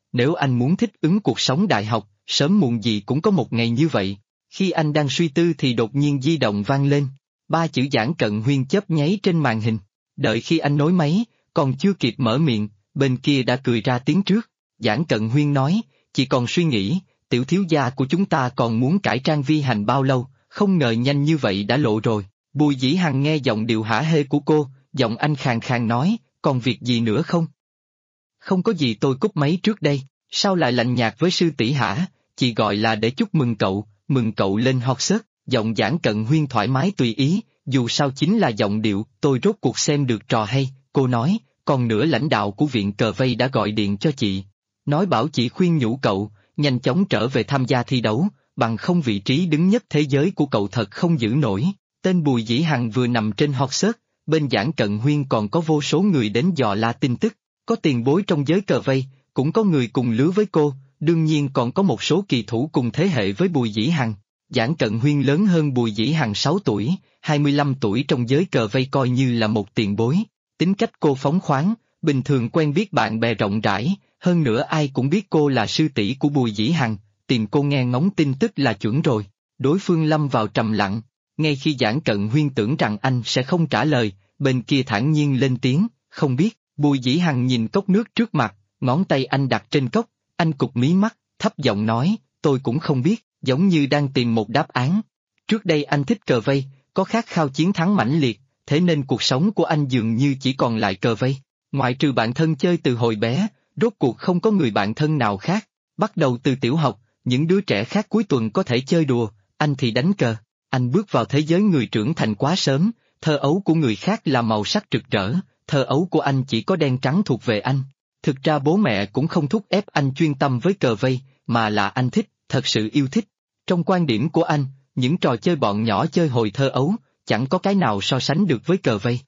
Nếu anh muốn thích ứng cuộc sống đại học, sớm muộn gì cũng có một ngày như vậy. Khi anh đang suy tư thì đột nhiên di động vang lên. 3 chữ Giản Cận Huyên chớp nháy trên màn hình. Đợi khi anh nối máy, còn chưa kịp mở miệng, bên kia đã cười ra tiếng trước. Giản Cận Huyên nói, chị còn suy nghĩ, tiểu thiếu gia của chúng ta còn muốn cải trang vi hành bao lâu, không ngờ nhanh như vậy đã lộ rồi. Bùi Dĩ Hằng nghe giọng điệu hả hê của cô, giọng anh khàn khàn nói, còn việc gì nữa không? Không có gì, tôi cúp máy trước đây, sao lại lạnh nhạt với sư tỷ hả? Chị gọi là để chúc mừng cậu lên hot search. Giọng Giản Cận Huyên thoải mái tùy ý, dù sao chính là giọng điệu, tôi rốt cuộc xem được trò hay, cô nói, còn nữa lãnh đạo của viện cờ vây đã gọi điện cho chị. Nói bảo chị khuyên nhủ cậu, nhanh chóng trở về tham gia thi đấu, bằng không vị trí đứng nhất thế giới của cậu thật không giữ nổi. Tên Bùi Dĩ Hằng vừa nằm trên hot search, bên Giản Cận Huyên còn có vô số người đến dò la tin tức, có tiền bối trong giới cờ vây, cũng có người cùng lứa với cô, đương nhiên còn có một số kỳ thủ cùng thế hệ với Bùi Dĩ Hằng. Giản Cận Huyên lớn hơn Bùi Dĩ Hằng 6 tuổi, 25 tuổi trong giới cờ vây coi như là một tiền bối. Tính cách cô phóng khoáng, bình thường quen biết bạn bè rộng rãi, hơn nữa ai cũng biết cô là sư tỷ của Bùi Dĩ Hằng, tìm cô nghe ngóng tin tức là chuẩn rồi. Đối phương lâm vào trầm lặng, ngay khi Giản Cận Huyên tưởng rằng anh sẽ không trả lời, bên kia thản nhiên lên tiếng, không biết. Bùi Dĩ Hằng nhìn cốc nước trước mặt, ngón tay anh đặt trên cốc, anh cụp mí mắt, thấp giọng nói, tôi cũng không biết, giống như đang tìm một đáp án. Trước đây anh thích cờ vây, có khát khao chiến thắng mãnh liệt, thế nên cuộc sống của anh dường như chỉ còn lại cờ vây. Ngoại trừ bạn thân chơi từ hồi bé, rốt cuộc không có người bạn thân nào khác. Bắt đầu từ tiểu học, những đứa trẻ khác cuối tuần có thể chơi đùa, anh thì đánh cờ. Anh bước vào thế giới người trưởng thành quá sớm, thơ ấu của người khác là màu sắc rực rỡ, thơ ấu của anh chỉ có đen trắng thuộc về anh. Thực ra bố mẹ cũng không thúc ép anh chuyên tâm với cờ vây, mà là anh thích, thật sự yêu thích. Trong quan điểm của anh, những trò chơi bọn nhỏ chơi hồi thơ ấu, chẳng có cái nào so sánh được với cờ vây.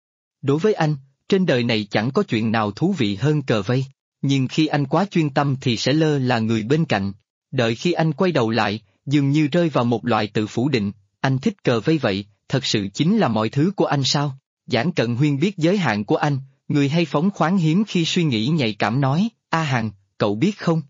Đối với anh, trên đời này chẳng có chuyện nào thú vị hơn cờ vây, nhưng khi anh quá chuyên tâm thì sẽ lơ là người bên cạnh. Đợi khi anh quay đầu lại, dường như rơi vào một loại tự phủ định, anh thích cờ vây vậy, thật sự chính là mọi thứ của anh sao? Giản Cận Huyên biết giới hạn của anh, người hay phóng khoáng hiếm khi suy nghĩ nhạy cảm nói, A Hằng, cậu biết không?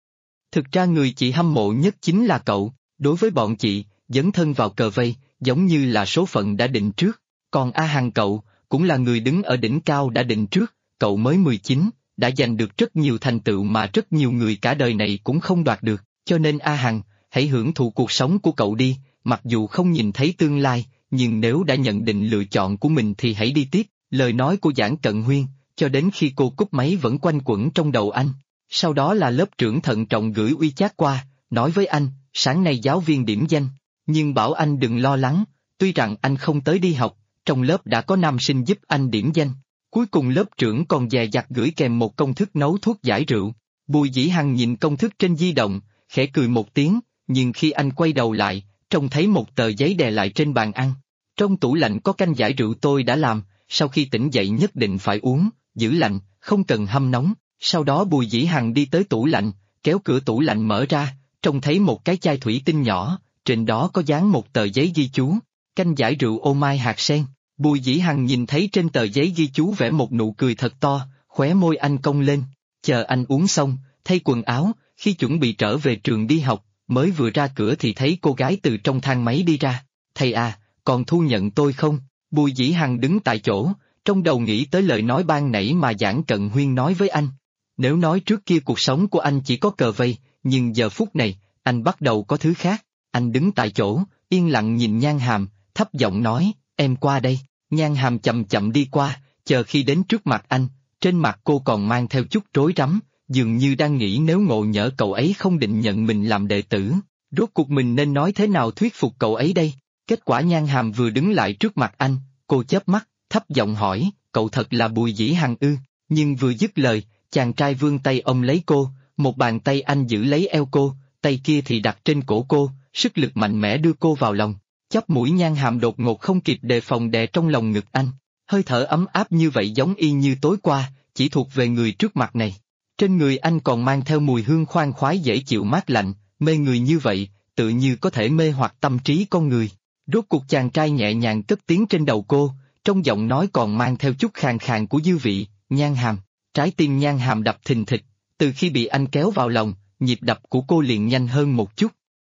Thực ra người chị hâm mộ nhất chính là cậu, đối với bọn chị, dấn thân vào cờ vây, giống như là số phận đã định trước, còn A Hằng cậu, cũng là người đứng ở đỉnh cao đã định trước, cậu mới 19, đã giành được rất nhiều thành tựu mà rất nhiều người cả đời này cũng không đoạt được, cho nên A Hằng, hãy hưởng thụ cuộc sống của cậu đi, mặc dù không nhìn thấy tương lai, nhưng nếu đã nhận định lựa chọn của mình thì hãy đi tiếp. Lời nói của Giản Cận Huyên, cho đến khi cô cúp máy vẫn quanh quẩn trong đầu anh. Sau đó là lớp trưởng thận trọng gửi WeChat qua, nói với anh, sáng nay giáo viên điểm danh, nhưng bảo anh đừng lo lắng, tuy rằng anh không tới đi học, trong lớp đã có nam sinh giúp anh điểm danh. Cuối cùng lớp trưởng còn dè dặt gửi kèm một công thức nấu thuốc giải rượu. Bùi Dĩ Hằng nhìn công thức trên di động, khẽ cười một tiếng, nhưng khi anh quay đầu lại, trông thấy một tờ giấy đè lại trên bàn ăn. Trong tủ lạnh có canh giải rượu tôi đã làm, sau khi tỉnh dậy nhất định phải uống, giữ lạnh, không cần hâm nóng. Sau đó Bùi Dĩ Hằng đi tới tủ lạnh, kéo cửa tủ lạnh mở ra, trông thấy một cái chai thủy tinh nhỏ, trên đó có dán một tờ giấy ghi chú, canh giải rượu ô mai hạt sen. Bùi Dĩ Hằng nhìn thấy trên tờ giấy ghi chú vẽ một nụ cười thật to, khóe môi anh cong lên, chờ anh uống xong, thay quần áo, khi chuẩn bị trở về trường đi học, mới vừa ra cửa thì thấy cô gái từ trong thang máy đi ra. Thầy à, còn thu nhận tôi không? Bùi Dĩ Hằng đứng tại chỗ, trong đầu nghĩ tới lời nói ban nãy mà Giản Cận Huyên nói với anh. Nếu nói trước kia cuộc sống của anh chỉ có cờ vây, nhưng giờ phút này, anh bắt đầu có thứ khác. Anh đứng tại chỗ, yên lặng nhìn Nhan Hàm, thấp giọng nói, em qua đây. Nhan Hàm chậm chậm đi qua, chờ khi đến trước mặt anh, trên mặt cô còn mang theo chút rối rắm, dường như đang nghĩ nếu ngộ nhỡ cậu ấy không định nhận mình làm đệ tử, rốt cuộc mình nên nói thế nào thuyết phục cậu ấy đây. Kết quả Nhan Hàm vừa đứng lại trước mặt anh, cô chớp mắt, thấp giọng hỏi, cậu thật là Bùi Dĩ Hằng ư? Nhưng vừa dứt lời, chàng trai vươn tay ôm lấy cô, một bàn tay anh giữ lấy eo cô, tay kia thì đặt trên cổ cô, sức lực mạnh mẽ đưa cô vào lòng. Chóp mũi Nhan Hàm đột ngột không kịp đề phòng đè trong lòng ngực anh, hơi thở ấm áp như vậy giống y như tối qua, chỉ thuộc về người trước mặt này. Trên người anh còn mang theo mùi hương khoan khoái dễ chịu mát lạnh, mê người như vậy, tự như có thể mê hoặc tâm trí con người. Rốt cuộc chàng trai nhẹ nhàng cất tiếng trên đầu cô, trong giọng nói còn mang theo chút khàn khàn của dư vị, Nhan Hàm. Trái tim Nhan Hàm đập thình thịch, Từ khi bị anh kéo vào lòng, nhịp đập của cô liền nhanh hơn một chút.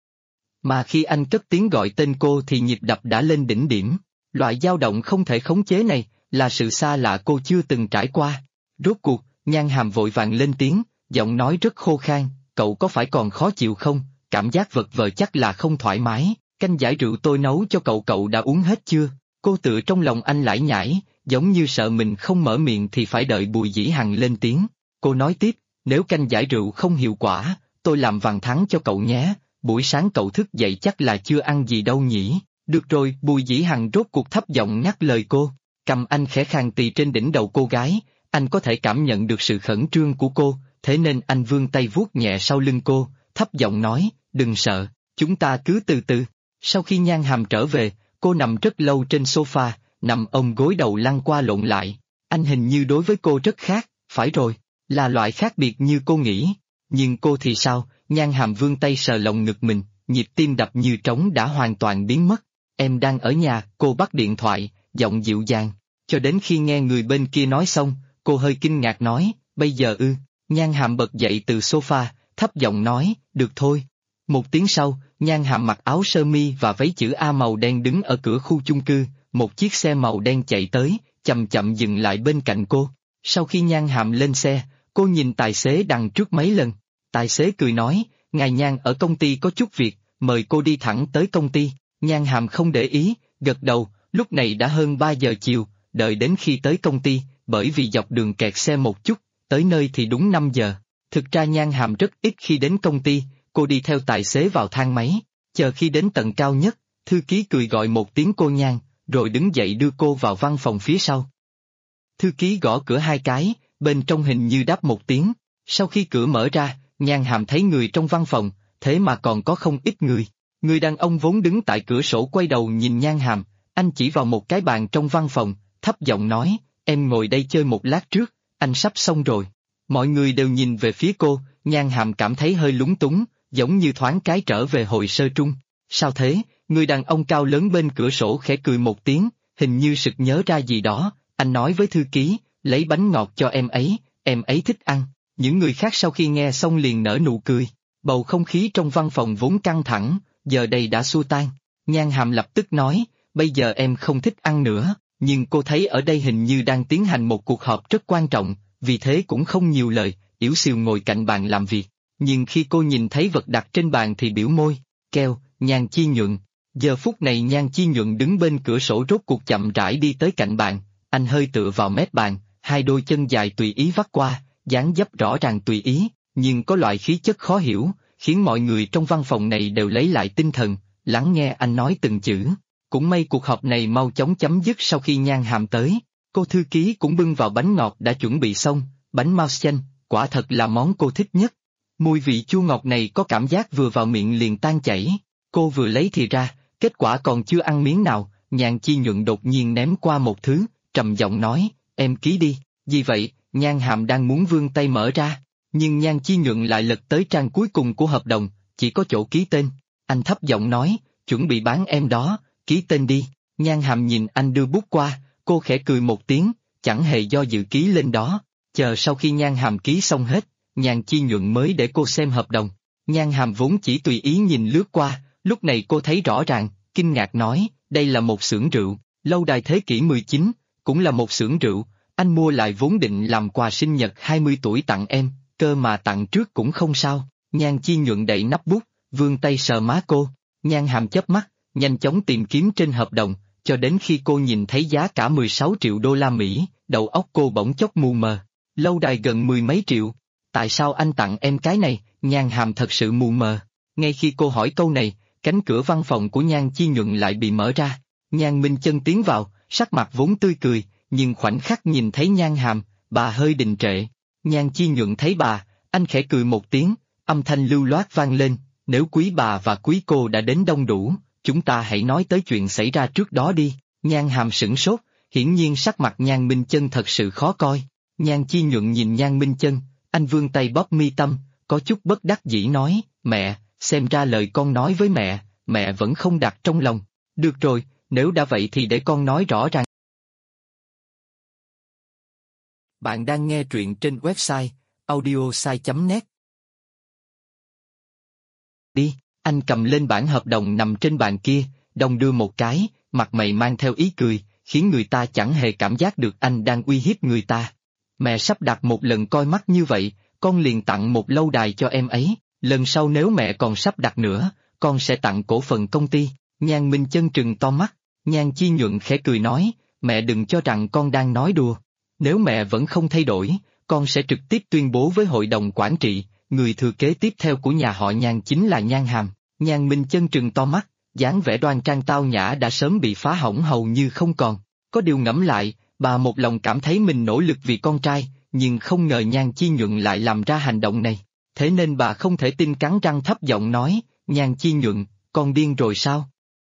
Mà khi anh cất tiếng gọi tên cô thì nhịp đập đã lên đỉnh điểm. Loại dao động không thể khống chế này, là sự xa lạ cô chưa từng trải qua. Rốt cuộc, Nhan Hàm vội vàng lên tiếng, giọng nói rất khô khan, cậu có phải còn khó chịu không, cảm giác vật vờ chắc là không thoải mái, canh giải rượu tôi nấu cho cậu đã uống hết chưa? Cô tựa trong lòng anh lải nhải, giống như sợ mình không mở miệng thì phải đợi Bùi Dĩ Hằng lên tiếng. Cô nói tiếp, nếu canh giải rượu không hiệu quả, tôi làm vàng thắng cho cậu nhé, buổi sáng cậu thức dậy chắc là chưa ăn gì đâu nhỉ? Được rồi, Bùi Dĩ Hằng rốt cuộc thấp giọng ngắt lời cô, cầm anh khẽ khàng tì trên đỉnh đầu cô gái, anh có thể cảm nhận được sự khẩn trương của cô, thế nên anh vươn tay vuốt nhẹ sau lưng cô, thấp giọng nói, đừng sợ, chúng ta cứ từ từ. Sau khi Nhan Hàm trở về, cô nằm rất lâu trên sofa, nằm ôm gối đầu lăn qua lộn lại. Anh hình như đối với cô rất khác, phải rồi, là loại khác biệt như cô nghĩ. Nhưng cô thì sao? Nhan Hàm vươn tay sờ lồng ngực mình, nhịp tim đập như trống đã hoàn toàn biến mất. Em đang ở nhà, cô bắt điện thoại, giọng dịu dàng. Cho đến khi nghe người bên kia nói xong, cô hơi kinh ngạc nói, bây giờ ư? Nhan Hàm bật dậy từ sofa, thấp giọng nói, được thôi. Một tiếng sau, Nhan Hàm mặc áo sơ mi và váy chữ A màu đen đứng ở cửa khu chung cư, một chiếc xe màu đen chạy tới, chậm chậm dừng lại bên cạnh cô. Sau khi Nhan Hàm lên xe, cô nhìn tài xế đằng trước mấy lần. Tài xế cười nói, ngài Nhan ở công ty có chút việc, mời cô đi thẳng tới công ty. Nhan Hàm không để ý, gật đầu, lúc này đã hơn 3 giờ chiều, đợi đến khi tới công ty, bởi vì dọc đường kẹt xe một chút, tới nơi thì đúng 5 giờ. Thực ra Nhan Hàm rất ít khi đến công ty, cô đi theo tài xế vào thang máy, chờ khi đến tầng cao nhất, thư ký cười gọi một tiếng cô Nhan, rồi đứng dậy đưa cô vào văn phòng phía sau. Thư ký gõ cửa 2 cái, bên trong hình như đáp một tiếng, sau khi cửa mở ra, Nhan Hàm thấy người trong văn phòng, thế mà còn có không ít người. Người đàn ông vốn đứng tại cửa sổ quay đầu nhìn Nhan Hàm, anh chỉ vào một cái bàn trong văn phòng, thấp giọng nói, em ngồi đây chơi một lát trước, anh sắp xong rồi. Mọi người đều nhìn về phía cô, Nhan Hàm cảm thấy hơi lúng túng, giống như thoáng cái trở về hồi sơ trung. Sao thế? Người đàn ông cao lớn bên cửa sổ khẽ cười một tiếng, hình như sực nhớ ra gì đó, anh nói với thư ký, lấy bánh ngọt cho em ấy thích ăn. Những người khác sau khi nghe xong liền nở nụ cười, bầu không khí trong văn phòng vốn căng thẳng, giờ đây đã xua tan. Nhan Hàm lập tức nói, bây giờ em không thích ăn nữa, nhưng cô thấy ở đây hình như đang tiến hành một cuộc họp rất quan trọng, vì thế cũng không nhiều lời, yểu xìu ngồi cạnh bàn làm việc. Nhưng khi cô nhìn thấy vật đặt trên bàn thì biểu môi, kêu, Nhan Chi Nhuận. Giờ phút này Nhan Chi Nhuận đứng bên cửa sổ rốt cuộc chậm rãi đi tới cạnh bàn, anh hơi tựa vào mép bàn, hai đôi chân dài tùy ý vắt qua, dáng dấp rõ ràng tùy ý, nhưng có loại khí chất khó hiểu, khiến mọi người trong văn phòng này đều lấy lại tinh thần, lắng nghe anh nói từng chữ. Cũng may cuộc họp này mau chóng chấm dứt sau khi Nhan Hàm tới, cô thư ký cũng bưng vào bánh ngọt đã chuẩn bị xong, bánh mouse chanh, quả thật là món cô thích nhất. Mùi vị chua ngọt này có cảm giác vừa vào miệng liền tan chảy, cô vừa lấy thì ra, kết quả còn chưa ăn miếng nào, Nhan Chi Nhuận đột nhiên ném qua một thứ, trầm giọng nói, em ký đi, gì vậy? Nhan Hàm đang muốn vươn tay mở ra, nhưng Nhan Chi Nhuận lại lật tới trang cuối cùng của hợp đồng, chỉ có chỗ ký tên. Anh thấp giọng nói, chuẩn bị bán em đó, ký tên đi. Nhan Hàm nhìn anh đưa bút qua, cô khẽ cười một tiếng, chẳng hề do dự ký lên đó. Chờ sau khi Nhan Hàm ký xong hết, Nhan Chi Nhuận mới để cô xem hợp đồng. Nhan Hàm vốn chỉ tùy ý nhìn lướt qua, lúc này cô thấy rõ ràng, kinh ngạc nói, đây là một xưởng rượu, lâu đài thế kỷ 19, cũng là một xưởng rượu. Anh mua lại vốn định làm quà sinh nhật 20 tuổi tặng em, cơ mà tặng trước cũng không sao. Nhan Chi Nhuận đậy nắp bút, vươn tay sờ má cô. Nhan Hàm chớp mắt, nhanh chóng tìm kiếm trên hợp đồng, cho đến khi cô nhìn thấy giá cả 16 triệu đô la Mỹ, đầu óc cô bỗng chốc mù mờ. Lâu đài gần 10 mấy triệu. Tại sao anh tặng em cái này? Nhan Hàm thật sự mù mờ. Ngay khi cô hỏi câu này, cánh cửa văn phòng của Nhan Chi Nhuận lại bị mở ra. Nhan Minh Chân tiến vào, sắc mặt vốn tươi cười, nhưng khoảnh khắc nhìn thấy Nhan Hàm, bà hơi đình trệ. Nhan Chi Nhuận thấy bà, anh khẽ cười một tiếng, âm thanh lưu loát vang lên, nếu quý bà và quý cô đã đến đông đủ, chúng ta hãy nói tới chuyện xảy ra trước đó đi. Nhan Hàm sửng sốt, hiển nhiên sắc mặt Nhan Minh Chân thật sự khó coi. Nhan Chi Nhuận nhìn Nhan Minh Chân, anh vươn tay bóp mi tâm, có chút bất đắc dĩ nói, mẹ, xem ra lời con nói với mẹ vẫn không đặt trong lòng. Được rồi, nếu đã vậy thì để con nói rõ ràng. Bạn đang nghe truyện trên website audiosai.net. Đi, anh cầm lên bản hợp đồng nằm trên bàn kia, đong đưa một cái, mặt mày mang theo ý cười, khiến người ta chẳng hề cảm giác được anh đang uy hiếp người ta. Mẹ sắp đặt một lần coi mắt như vậy, con liền tặng một lâu đài cho em ấy, lần sau nếu mẹ còn sắp đặt nữa, con sẽ tặng cổ phần công ty. Nhan Minh Chân trừng to mắt, Nhan Chi Nhuận khẽ cười nói, mẹ đừng cho rằng con đang nói đùa. Nếu mẹ vẫn không thay đổi, con sẽ trực tiếp tuyên bố với hội đồng quản trị, người thừa kế tiếp theo của nhà họ Nhan chính là Nhan Hàm. Nhan Minh Chân trừng to mắt, dáng vẻ đoan trang tao nhã đã sớm bị phá hỏng hầu như không còn. Có điều ngẫm lại, bà một lòng cảm thấy mình nỗ lực vì con trai, nhưng không ngờ Nhan Chi Nhuận lại làm ra hành động này. Thế nên bà không thể tin, cắn răng thấp giọng nói, Nhan Chi Nhuận, con điên rồi sao?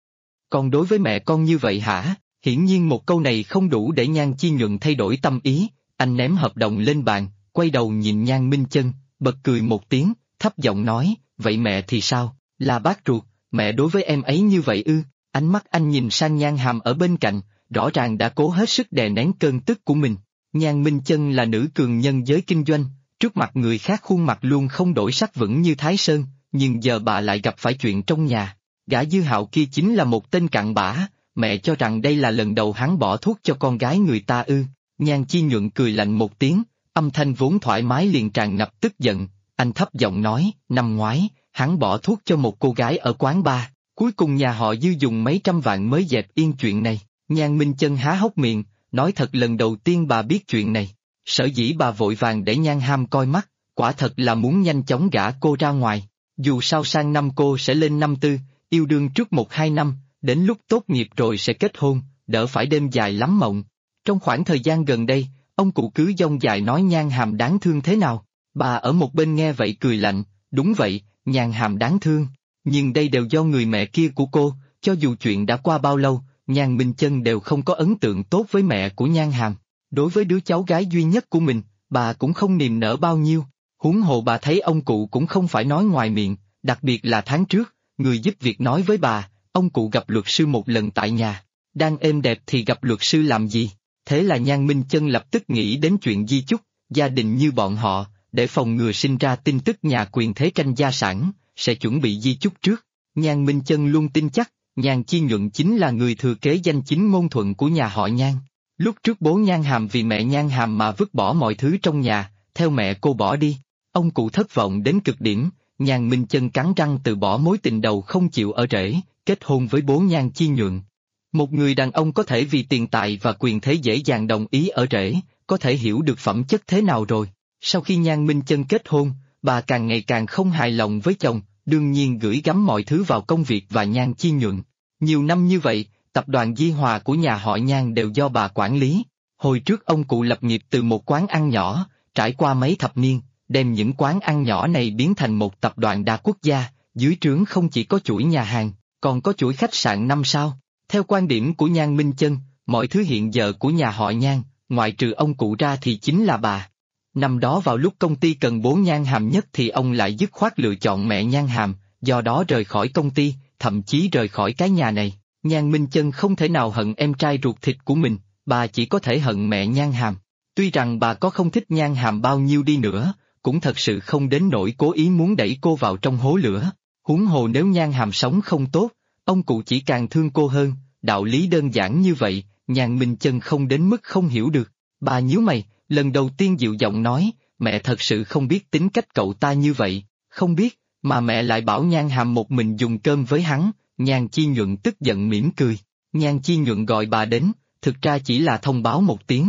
Con đối với mẹ con như vậy hả? Hiển nhiên một câu này không đủ để Nhan Chi Nhuận thay đổi tâm ý, anh ném hợp đồng lên bàn, quay đầu nhìn Nhan Minh Chân, bật cười một tiếng, thấp giọng nói, vậy mẹ thì sao, là bác ruột, mẹ đối với em ấy như vậy ư? Ánh mắt anh nhìn sang Nhan Hàm ở bên cạnh, rõ ràng đã cố hết sức đè nén cơn tức của mình. Nhan Minh Chân là nữ cường nhân giới kinh doanh, trước mặt người khác khuôn mặt luôn không đổi sắc vững như Thái Sơn, nhưng giờ bà lại gặp phải chuyện trong nhà. Gã Dư Hạo kia chính là một tên cặn bã, mẹ cho rằng đây là lần đầu hắn bỏ thuốc cho con gái người ta ư? Nhan Chi Nhuận cười lạnh một tiếng, âm thanh vốn thoải mái liền tràn ngập tức giận, anh thấp giọng nói, năm ngoái, hắn bỏ thuốc cho một cô gái ở quán bar, cuối cùng nhà họ Dư dùng mấy trăm vạn mới dẹp yên chuyện này. Nhan Minh Chân há hốc miệng, nói thật lần đầu tiên bà biết chuyện này, sở dĩ bà vội vàng để Nhan Hàm coi mắt, quả thật là muốn nhanh chóng gả cô ra ngoài, dù sao sang năm cô sẽ lên năm tư, yêu đương trước 1-2 năm, đến lúc tốt nghiệp rồi sẽ kết hôn, đỡ phải đêm dài lắm mộng. Trong khoảng thời gian gần đây, ông cụ cứ dông dài nói Nhan Hàm đáng thương thế nào, bà ở một bên nghe vậy cười lạnh, đúng vậy, Nhan Hàm đáng thương, nhưng đây đều do người mẹ kia của cô, cho dù chuyện đã qua bao lâu, Nhan Minh Chân đều không có ấn tượng tốt với mẹ của Nhan Hàm. Đối với đứa cháu gái duy nhất của mình, bà cũng không niềm nở bao nhiêu, huống hồ bà thấy ông cụ cũng không phải nói ngoài miệng, đặc biệt là tháng trước, người giúp việc nói với bà, ông cụ gặp luật sư một lần tại nhà, đang êm đẹp thì gặp luật sư làm gì? Thế là Nhan Minh Chân lập tức nghĩ đến chuyện di chúc, gia đình như bọn họ, để phòng ngừa sinh ra tin tức nhà quyền thế tranh gia sản, sẽ chuẩn bị di chúc trước. Nhan Minh Chân luôn tin chắc, Nhan Chi Nhuận chính là người thừa kế danh chính ngôn thuận của nhà họ Nhan. Lúc trước bố Nhan Hàm vì mẹ Nhan Hàm mà vứt bỏ mọi thứ trong nhà, theo mẹ cô bỏ đi. Ông cụ thất vọng đến cực điểm, Nhan Minh Chân cắn răng từ bỏ mối tình đầu không chịu ở rễ, kết hôn với bố Nhan Chi Nhuận. Một người đàn ông có thể vì tiền tài và quyền thế dễ dàng đồng ý ở rễ, có thể hiểu được phẩm chất thế nào rồi. Sau khi Nhan Minh Chân kết hôn, bà càng ngày càng không hài lòng với chồng, đương nhiên gửi gắm mọi thứ vào công việc và Nhan Chi Nhuận. Nhiều năm như vậy, tập đoàn Di Hòa của nhà họ Nhan đều do bà quản lý. Hồi trước ông cụ lập nghiệp từ một quán ăn nhỏ, trải qua mấy thập niên, đem những quán ăn nhỏ này biến thành một tập đoàn đa quốc gia, dưới trướng không chỉ có chuỗi nhà hàng, còn có chuỗi khách sạn 5 sao. Theo quan điểm của Nhan Minh Chân, mọi thứ hiện giờ của nhà họ Nhan, ngoại trừ ông cụ ra thì chính là bà. Năm đó vào lúc công ty cần bố Nhan Hàm nhất thì ông lại dứt khoát lựa chọn mẹ Nhan Hàm, do đó rời khỏi công ty, thậm chí rời khỏi cái nhà này. Nhan Minh Chân không thể nào hận em trai ruột thịt của mình, bà chỉ có thể hận mẹ Nhan Hàm. Tuy rằng bà có không thích Nhan Hàm bao nhiêu đi nữa, cũng thật sự không đến nỗi cố ý muốn đẩy cô vào trong hố lửa. Huống hồ nếu Nhan Hàm sống không tốt, ông cụ chỉ càng thương cô hơn, đạo lý đơn giản như vậy, Nhan Minh Chân không đến mức không hiểu được. Bà nhíu mày, lần đầu tiên dịu giọng nói, mẹ thật sự không biết tính cách cậu ta như vậy, không biết, mà mẹ lại bảo Nhan Hàm một mình dùng cơm với hắn. Nhan Chi Nhuận tức giận mỉm cười, Nhan Chi Nhuận gọi bà đến, thực ra chỉ là thông báo một tiếng.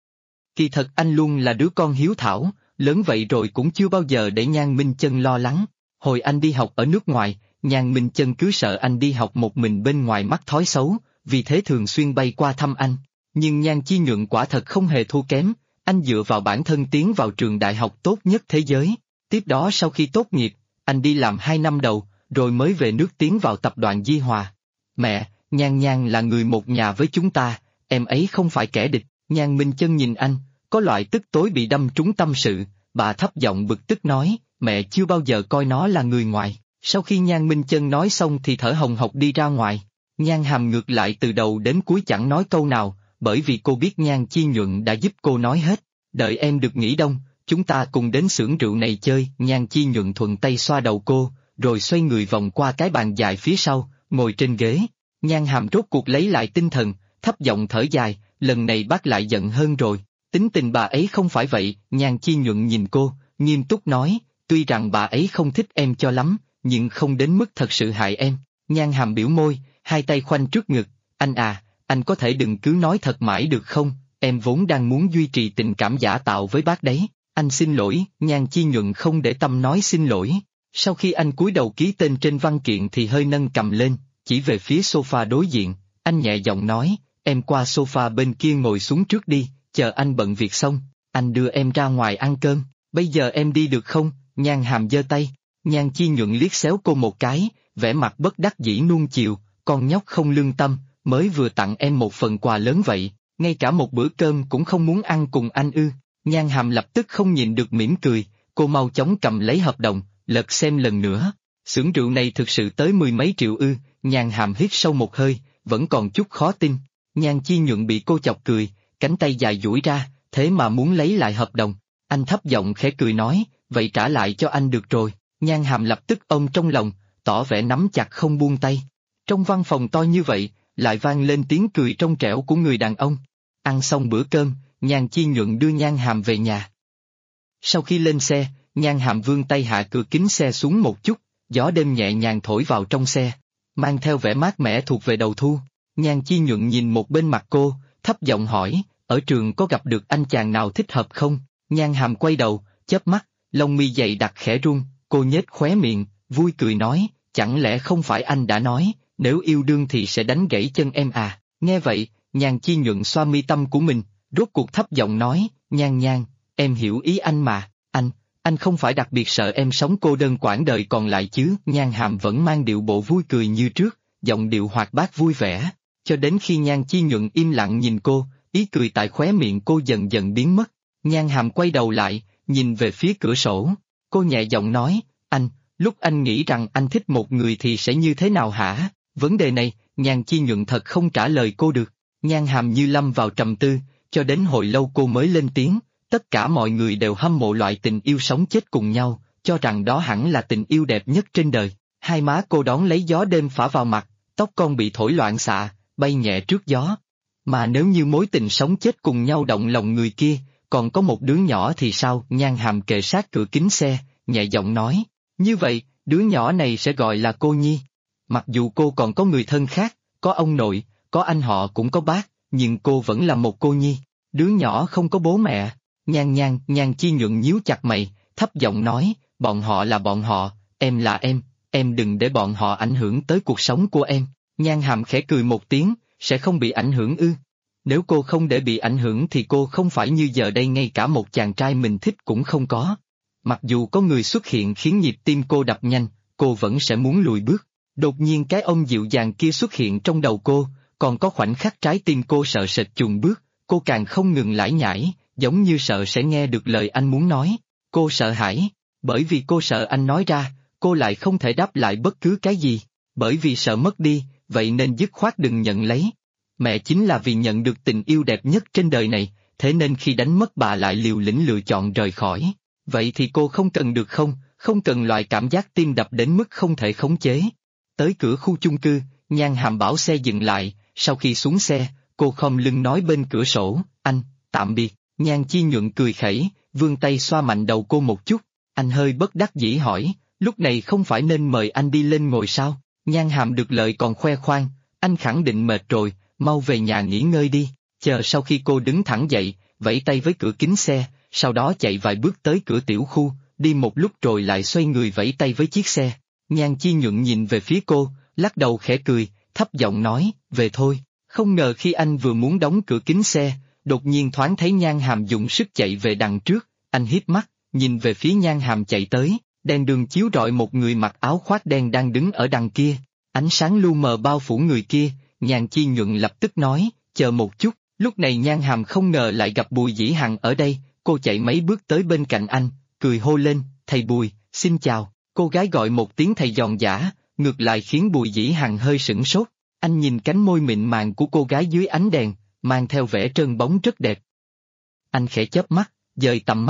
Kỳ thật anh luôn là đứa con hiếu thảo, lớn vậy rồi cũng chưa bao giờ để Nhan Minh Chân lo lắng. Hồi anh đi học ở nước ngoài, Nhan Minh Chân cứ sợ anh đi học một mình bên ngoài mắc thói xấu, vì thế thường xuyên bay qua thăm anh. Nhưng Nhan Chi Nhuận quả thật không hề thua kém, anh dựa vào bản thân tiến vào trường đại học tốt nhất thế giới. Tiếp đó sau khi tốt nghiệp, anh đi làm 2 năm đầu, rồi mới về nước tiến vào tập đoàn Di Hòa. Mẹ, Nhan Nhan là người một nhà với chúng ta, em ấy không phải kẻ địch. Nhan Minh Chân nhìn anh, có loại tức tối bị đâm trúng tâm sự, bà thấp giọng bực tức nói, mẹ chưa bao giờ coi nó là người ngoài. Sau khi Nhan Minh Chân nói xong thì thở hồng hộc đi ra ngoài. Nhan Hàm ngược lại từ đầu đến cuối chẳng nói câu nào, bởi vì cô biết Nhan Chi Nhuận đã giúp cô nói hết. Đợi em được nghỉ đông, chúng ta cùng đến xưởng rượu này chơi. Nhan Chi Nhuận thuận tay xoa đầu cô, rồi xoay người vòng qua cái bàn dài phía sau, ngồi trên ghế. Nhan Hàm rốt cuộc lấy lại tinh thần, thấp giọng thở dài, lần này bác lại giận hơn rồi. Tính tình bà ấy không phải vậy. Nhan Chi Nhuận nhìn cô, nghiêm túc nói, tuy rằng bà ấy không thích em cho lắm, nhưng không đến mức thật sự hại em. Nhan Hàm biểu môi, hai tay khoanh trước ngực, anh có thể đừng cứ nói thật mãi được không, em vốn đang muốn duy trì tình cảm giả tạo với bác đấy. Anh xin lỗi. Nhan Chi Nhuận không để tâm nói xin lỗi. Sau khi anh cúi đầu ký tên trên văn kiện thì hơi nâng cầm lên, chỉ về phía sofa đối diện, anh nhẹ giọng nói, em qua sofa bên kia ngồi xuống trước đi, chờ anh bận việc xong, anh đưa em ra ngoài ăn cơm, bây giờ em đi được không? Nhan Hàm giơ tay. Nhan Chi Nhuận liếc xéo cô một cái, vẻ mặt bất đắc dĩ nuông chiều, con nhóc không lương tâm, mới vừa tặng em một phần quà lớn vậy, ngay cả một bữa cơm cũng không muốn ăn cùng anh ư? Nhan Hàm lập tức không nhịn được mỉm cười, cô mau chóng cầm lấy hợp đồng, lật xem lần nữa. Xưởng rượu này thực sự tới 10 mấy triệu ư? Nhan Hàm hít sâu một hơi, vẫn còn chút khó tin. Nhan Chi Nhuận bị cô chọc cười, cánh tay dài duỗi ra, thế mà muốn lấy lại hợp đồng. Anh thấp giọng khẽ cười nói, vậy trả lại cho anh được rồi. Nhan Hàm lập tức ôm trong lòng, tỏ vẻ nắm chặt không buông tay. Trong văn phòng to như vậy, lại vang lên tiếng cười trong trẻo của người đàn ông. Ăn xong bữa cơm, Nhan Chi Nhuận đưa Nhan Hàm về nhà. Sau khi lên xe, Nhan Hàm vươn tay hạ cửa kính xe xuống một chút, gió đêm nhẹ nhàng thổi vào trong xe, mang theo vẻ mát mẻ thuộc về đầu thu. Nhan Chi Nhuận nhìn một bên mặt cô, thấp giọng hỏi, ở trường có gặp được anh chàng nào thích hợp không? Nhan Hàm quay đầu, chớp mắt, lông mi dày đặc khẽ run, cô nhếch khóe miệng, vui cười nói, chẳng lẽ không phải anh đã nói, nếu yêu đương thì sẽ đánh gãy chân em à? Nghe vậy, Nhan Chi Nhuận xoa mi tâm của mình, rốt cuộc thấp giọng nói, Nhan, em hiểu ý anh mà, anh không phải đặc biệt sợ em sống cô đơn quãng đời còn lại chứ? Nhan Hàm vẫn mang điệu bộ vui cười như trước, giọng điệu hoạt bát vui vẻ, cho đến khi Nhan Chi Nhuận im lặng nhìn cô, ý cười tại khóe miệng cô dần dần biến mất. Nhan Hàm quay đầu lại, nhìn về phía cửa sổ, cô nhẹ giọng nói, lúc anh nghĩ rằng anh thích một người thì sẽ như thế nào hả? Vấn đề này, Nhan Chi Nhuận thật không trả lời cô được. Nhan Hàm như lâm vào trầm tư, cho đến hồi lâu cô mới lên tiếng, tất cả mọi người đều hâm mộ loại tình yêu sống chết cùng nhau, cho rằng đó hẳn là tình yêu đẹp nhất trên đời. Hai má cô đón lấy gió đêm phả vào mặt, tóc con bị thổi loạn xạ, bay nhẹ trước gió. Mà nếu như mối tình sống chết cùng nhau động lòng người kia, còn có một đứa nhỏ thì sao? Nhan Hàm kề sát cửa kính xe, nhẹ giọng nói, như vậy, đứa nhỏ này sẽ gọi là cô Nhi. Mặc dù cô còn có người thân khác, có ông nội, có anh họ cũng có bác, nhưng cô vẫn là một cô Nhi, đứa nhỏ không có bố mẹ. Nhan Chi Nhuận nhíu chặt mày, thấp giọng nói, bọn họ là bọn họ, em là em đừng để bọn họ ảnh hưởng tới cuộc sống của em. Nhan Hàm khẽ cười một tiếng, sẽ không bị ảnh hưởng ư? Nếu cô không để bị ảnh hưởng thì cô không phải như giờ đây ngay cả một chàng trai mình thích cũng không có. Mặc dù có người xuất hiện khiến nhịp tim cô đập nhanh, cô vẫn sẽ muốn lùi bước. Đột nhiên cái ông dịu dàng kia xuất hiện trong đầu cô, còn có khoảnh khắc trái tim cô sợ sệt chùn bước, cô càng không ngừng lải nhải, giống như sợ sẽ nghe được lời anh muốn nói. Cô sợ hãi, bởi vì cô sợ anh nói ra, cô lại không thể đáp lại bất cứ cái gì, bởi vì sợ mất đi, vậy nên dứt khoát đừng nhận lấy. Mẹ chính là vì nhận được tình yêu đẹp nhất trên đời này, thế nên khi đánh mất bà lại liều lĩnh lựa chọn rời khỏi. Vậy thì cô không cần được không, không cần loại cảm giác tim đập đến mức không thể khống chế. Tới cửa khu chung cư, Nhan Hàm bảo xe dừng lại, sau khi xuống xe, cô khom lưng nói bên cửa sổ, anh, tạm biệt. Nhan Chi Nhuận cười khẩy, vươn tay xoa mạnh đầu cô một chút, anh hơi bất đắc dĩ hỏi, lúc này không phải nên mời anh đi lên ngồi sao? Nhan Hàm được lợi còn khoe khoang, anh khẳng định mệt rồi, mau về nhà nghỉ ngơi đi. Chờ sau khi cô đứng thẳng dậy, vẫy tay với cửa kính xe, sau đó chạy vài bước tới cửa tiểu khu, đi một lúc rồi lại xoay người vẫy tay với chiếc xe. Nhan Chi Nhuận nhìn về phía cô, lắc đầu khẽ cười, thấp giọng nói, về thôi. Không ngờ khi anh vừa muốn đóng cửa kính xe, đột nhiên thoáng thấy Nhan Hàm dùng sức chạy về đằng trước, anh híp mắt, nhìn về phía Nhan Hàm chạy tới, đèn đường chiếu rọi một người mặc áo khoác đen đang đứng ở đằng kia, ánh sáng lu mờ bao phủ người kia. Nhan Chi Nhuận lập tức nói, chờ một chút. Lúc này Nhan Hàm không ngờ lại gặp Bùi Dĩ Hằng ở đây, cô chạy mấy bước tới bên cạnh anh, cười hô lên, thầy Bùi, xin chào. Cô gái gọi một tiếng thầy giòn giã, ngược lại khiến Bùi Dĩ Hằng hơi sửng sốt. Anh nhìn cánh môi mịn màng của cô gái dưới ánh đèn, mang theo vẻ trơn bóng rất đẹp. Anh khẽ chớp mắt, dời tầm mắt,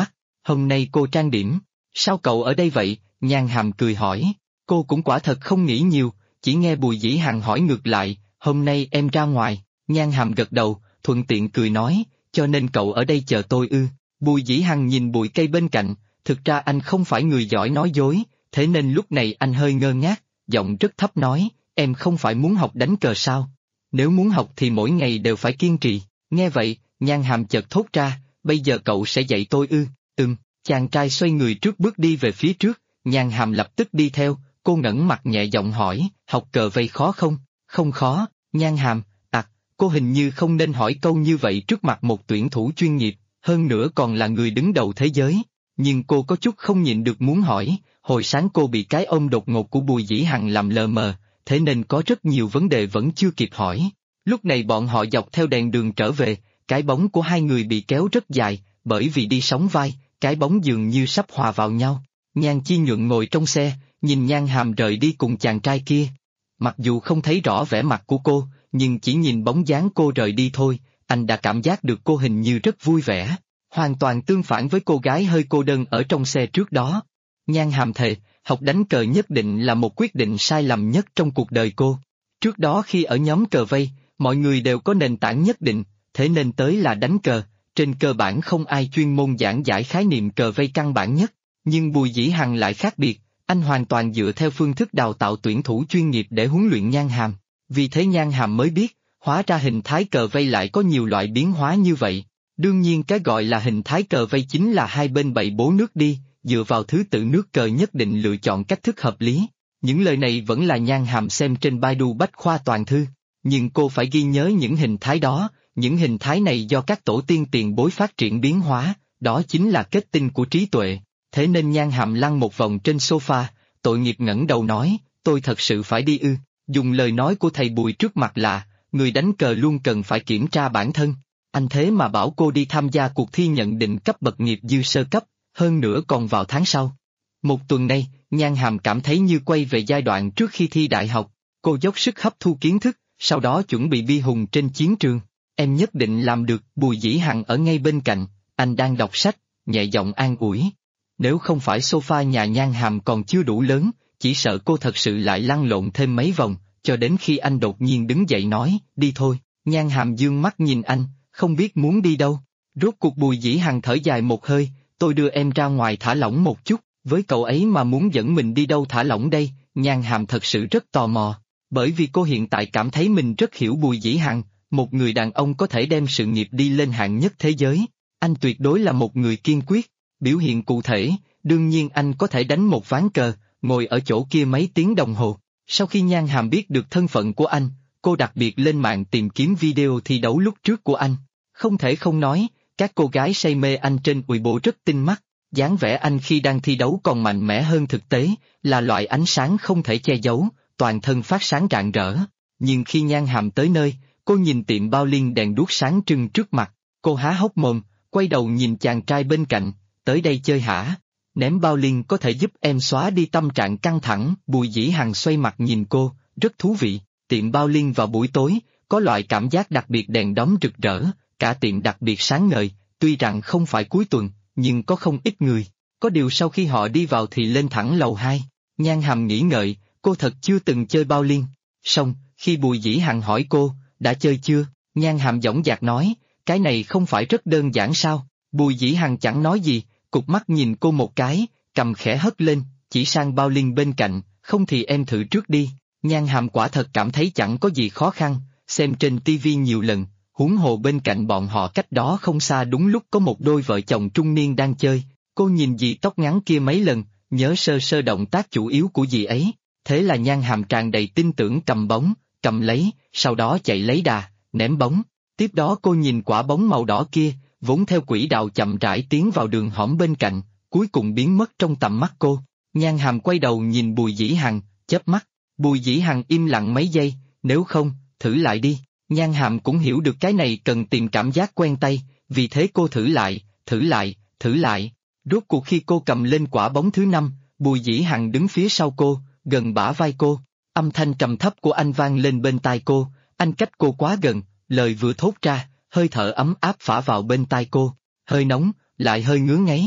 hôm nay cô trang điểm, sao cậu ở đây vậy? Nhan Hàm cười hỏi. Cô cũng quả thật không nghĩ nhiều, chỉ nghe Bùi Dĩ Hằng hỏi ngược lại, hôm nay em ra ngoài. Nhan Hàm gật đầu, thuận tiện cười nói, cho nên cậu ở đây chờ tôi ư? Bùi Dĩ Hằng nhìn bụi cây bên cạnh, thực ra anh không phải người giỏi nói dối, thế nên lúc này anh hơi ngơ ngác, giọng rất thấp nói, em không phải muốn học đánh cờ sao? Nếu muốn học thì mỗi ngày đều phải kiên trì. Nghe vậy, Nhan Hàm chợt thốt ra, bây giờ cậu sẽ dạy tôi ư? Chàng trai xoay người trước bước đi về phía trước, Nhan Hàm lập tức đi theo, cô ngẩng mặt nhẹ giọng hỏi, học cờ vây khó không? Không khó. Nhan Hàm, cô hình như không nên hỏi câu như vậy trước mặt một tuyển thủ chuyên nghiệp, hơn nữa còn là người đứng đầu thế giới. Nhưng cô có chút không nhịn được muốn hỏi, hồi sáng cô bị cái ôm đột ngột của Bùi Dĩ Hằng làm lờ mờ, thế nên có rất nhiều vấn đề vẫn chưa kịp hỏi. Lúc này bọn họ dọc theo đèn đường trở về, cái bóng của hai người bị kéo rất dài, bởi vì đi sóng vai, cái bóng dường như sắp hòa vào nhau. Nhan Chi Nhuận ngồi trong xe, nhìn Nhan Hàm rời đi cùng chàng trai kia. Mặc dù không thấy rõ vẻ mặt của cô, nhưng chỉ nhìn bóng dáng cô rời đi thôi, anh đã cảm giác được cô hình như rất vui vẻ, hoàn toàn tương phản với cô gái hơi cô đơn ở trong xe trước đó. Nhan Hàm thề, học đánh cờ nhất định là một quyết định sai lầm nhất trong cuộc đời cô. Trước đó khi ở nhóm cờ vây, mọi người đều có nền tảng nhất định, thế nên tới là đánh cờ, trên cơ bản không ai chuyên môn giảng giải khái niệm cờ vây căn bản nhất, nhưng Bùi Dĩ Hằng lại khác biệt, anh hoàn toàn dựa theo phương thức đào tạo tuyển thủ chuyên nghiệp để huấn luyện Nhan Hàm. Vì thế Nhan Hàm mới biết, hóa ra hình thái cờ vây lại có nhiều loại biến hóa như vậy. Đương nhiên cái gọi là hình thái cờ vây chính là hai bên bày bố nước đi, dựa vào thứ tự nước cờ nhất định lựa chọn cách thức hợp lý. Những lời này vẫn là Nhan Hàm xem trên Baidu Bách Khoa Toàn Thư, nhưng cô phải ghi nhớ những hình thái đó, những hình thái này do các tổ tiên tiền bối phát triển biến hóa, đó chính là kết tinh của trí tuệ. Thế nên Nhan Hàm lăn một vòng trên sofa, tội nghiệp ngẩng đầu nói, tôi thật sự phải đi ư? Dùng lời nói của thầy Bùi trước mặt là, người đánh cờ luôn cần phải kiểm tra bản thân. Anh thế mà bảo cô đi tham gia cuộc thi nhận định cấp bậc nghiệp dư sơ cấp, hơn nữa còn vào tháng sau. Một tuần nay, Nhan Hàm cảm thấy như quay về giai đoạn trước khi thi đại học, cô dốc sức hấp thu kiến thức, sau đó chuẩn bị bi hùng trên chiến trường. Em nhất định làm được. Bùi Dĩ Hằng ở ngay bên cạnh, anh đang đọc sách, nhẹ giọng an ủi. Nếu không phải sofa nhà Nhan Hàm còn chưa đủ lớn, chỉ sợ cô thật sự lại lăn lộn thêm mấy vòng, cho đến khi anh đột nhiên đứng dậy nói, đi thôi. Nhan Hàm dương mắt nhìn anh, không biết muốn đi đâu. Rốt cuộc Bùi Dĩ Hằng thở dài một hơi, tôi đưa em ra ngoài thả lỏng một chút, với cậu ấy mà muốn dẫn mình đi đâu thả lỏng đây? Nhan Hàm thật sự rất tò mò, bởi vì cô hiện tại cảm thấy mình rất hiểu Bùi Dĩ Hằng, một người đàn ông có thể đem sự nghiệp đi lên hạng nhất thế giới. Anh tuyệt đối là một người kiên quyết, biểu hiện cụ thể, đương nhiên anh có thể đánh một ván cờ, ngồi ở chỗ kia mấy tiếng đồng hồ. Sau khi Nhan Hàm biết được thân phận của anh, cô đặc biệt lên mạng tìm kiếm video thi đấu lúc trước của anh. Không thể không nói, các cô gái say mê anh trên Weibo rất tinh mắt, dáng vẻ anh khi đang thi đấu còn mạnh mẽ hơn thực tế, là loại ánh sáng không thể che giấu, toàn thân phát sáng rạng rỡ. Nhưng khi Nhan Hàm tới nơi, cô nhìn tiệm bao liên đèn đuốc sáng trưng trước mặt, cô há hốc mồm, quay đầu nhìn chàng trai bên cạnh, tới đây chơi hả? Ném bao liên có thể giúp em xóa đi tâm trạng căng thẳng. Bùi Dĩ Hằng xoay mặt nhìn cô, rất thú vị. Tiệm bao liên vào buổi tối, có loại cảm giác đặc biệt đèn đóm rực rỡ, cả tiệm đặc biệt sáng ngời, tuy rằng không phải cuối tuần, nhưng có không ít người. Có điều sau khi họ đi vào thì lên thẳng lầu 2. Nhan Hàm nghĩ ngợi, cô thật chưa từng chơi bao liên. Xong, khi Bùi Dĩ Hằng hỏi cô, đã chơi chưa? Nhan Hàm dõng dạc nói, cái này không phải rất đơn giản sao? Bùi Dĩ Hằng chẳng nói gì, cụp mắt nhìn cô một cái, cầm khẽ hất lên, chỉ sang bao liên bên cạnh, không thì em thử trước đi. Nhan Hàm quả thật cảm thấy chẳng có gì khó khăn, xem trên tivi nhiều lần, huống hồ bên cạnh bọn họ cách đó không xa đúng lúc có một đôi vợ chồng trung niên đang chơi, cô nhìn dì tóc ngắn kia mấy lần, nhớ sơ sơ động tác chủ yếu của dì ấy, thế là Nhan Hàm tràn đầy tin tưởng cầm bóng, cầm lấy, sau đó chạy lấy đà, ném bóng. Tiếp đó cô nhìn quả bóng màu đỏ kia, vốn theo quỹ đạo chậm rãi tiến vào đường hõm bên cạnh, cuối cùng biến mất trong tầm mắt cô. Nhan Hàm quay đầu nhìn Bùi Dĩ Hằng, chớp mắt. Bùi Dĩ Hằng im lặng mấy giây, nếu không, thử lại đi. Nhan Hàm cũng hiểu được cái này cần tìm cảm giác quen tay, vì thế cô thử lại, thử lại, thử lại. Rốt cuộc khi cô cầm lên quả bóng thứ 5, Bùi Dĩ Hằng đứng phía sau cô, gần bả vai cô. Âm thanh trầm thấp của anh vang lên bên tai cô, anh cách cô quá gần, lời vừa thốt ra, hơi thở ấm áp phả vào bên tai cô, hơi nóng, lại hơi ngứa ngáy.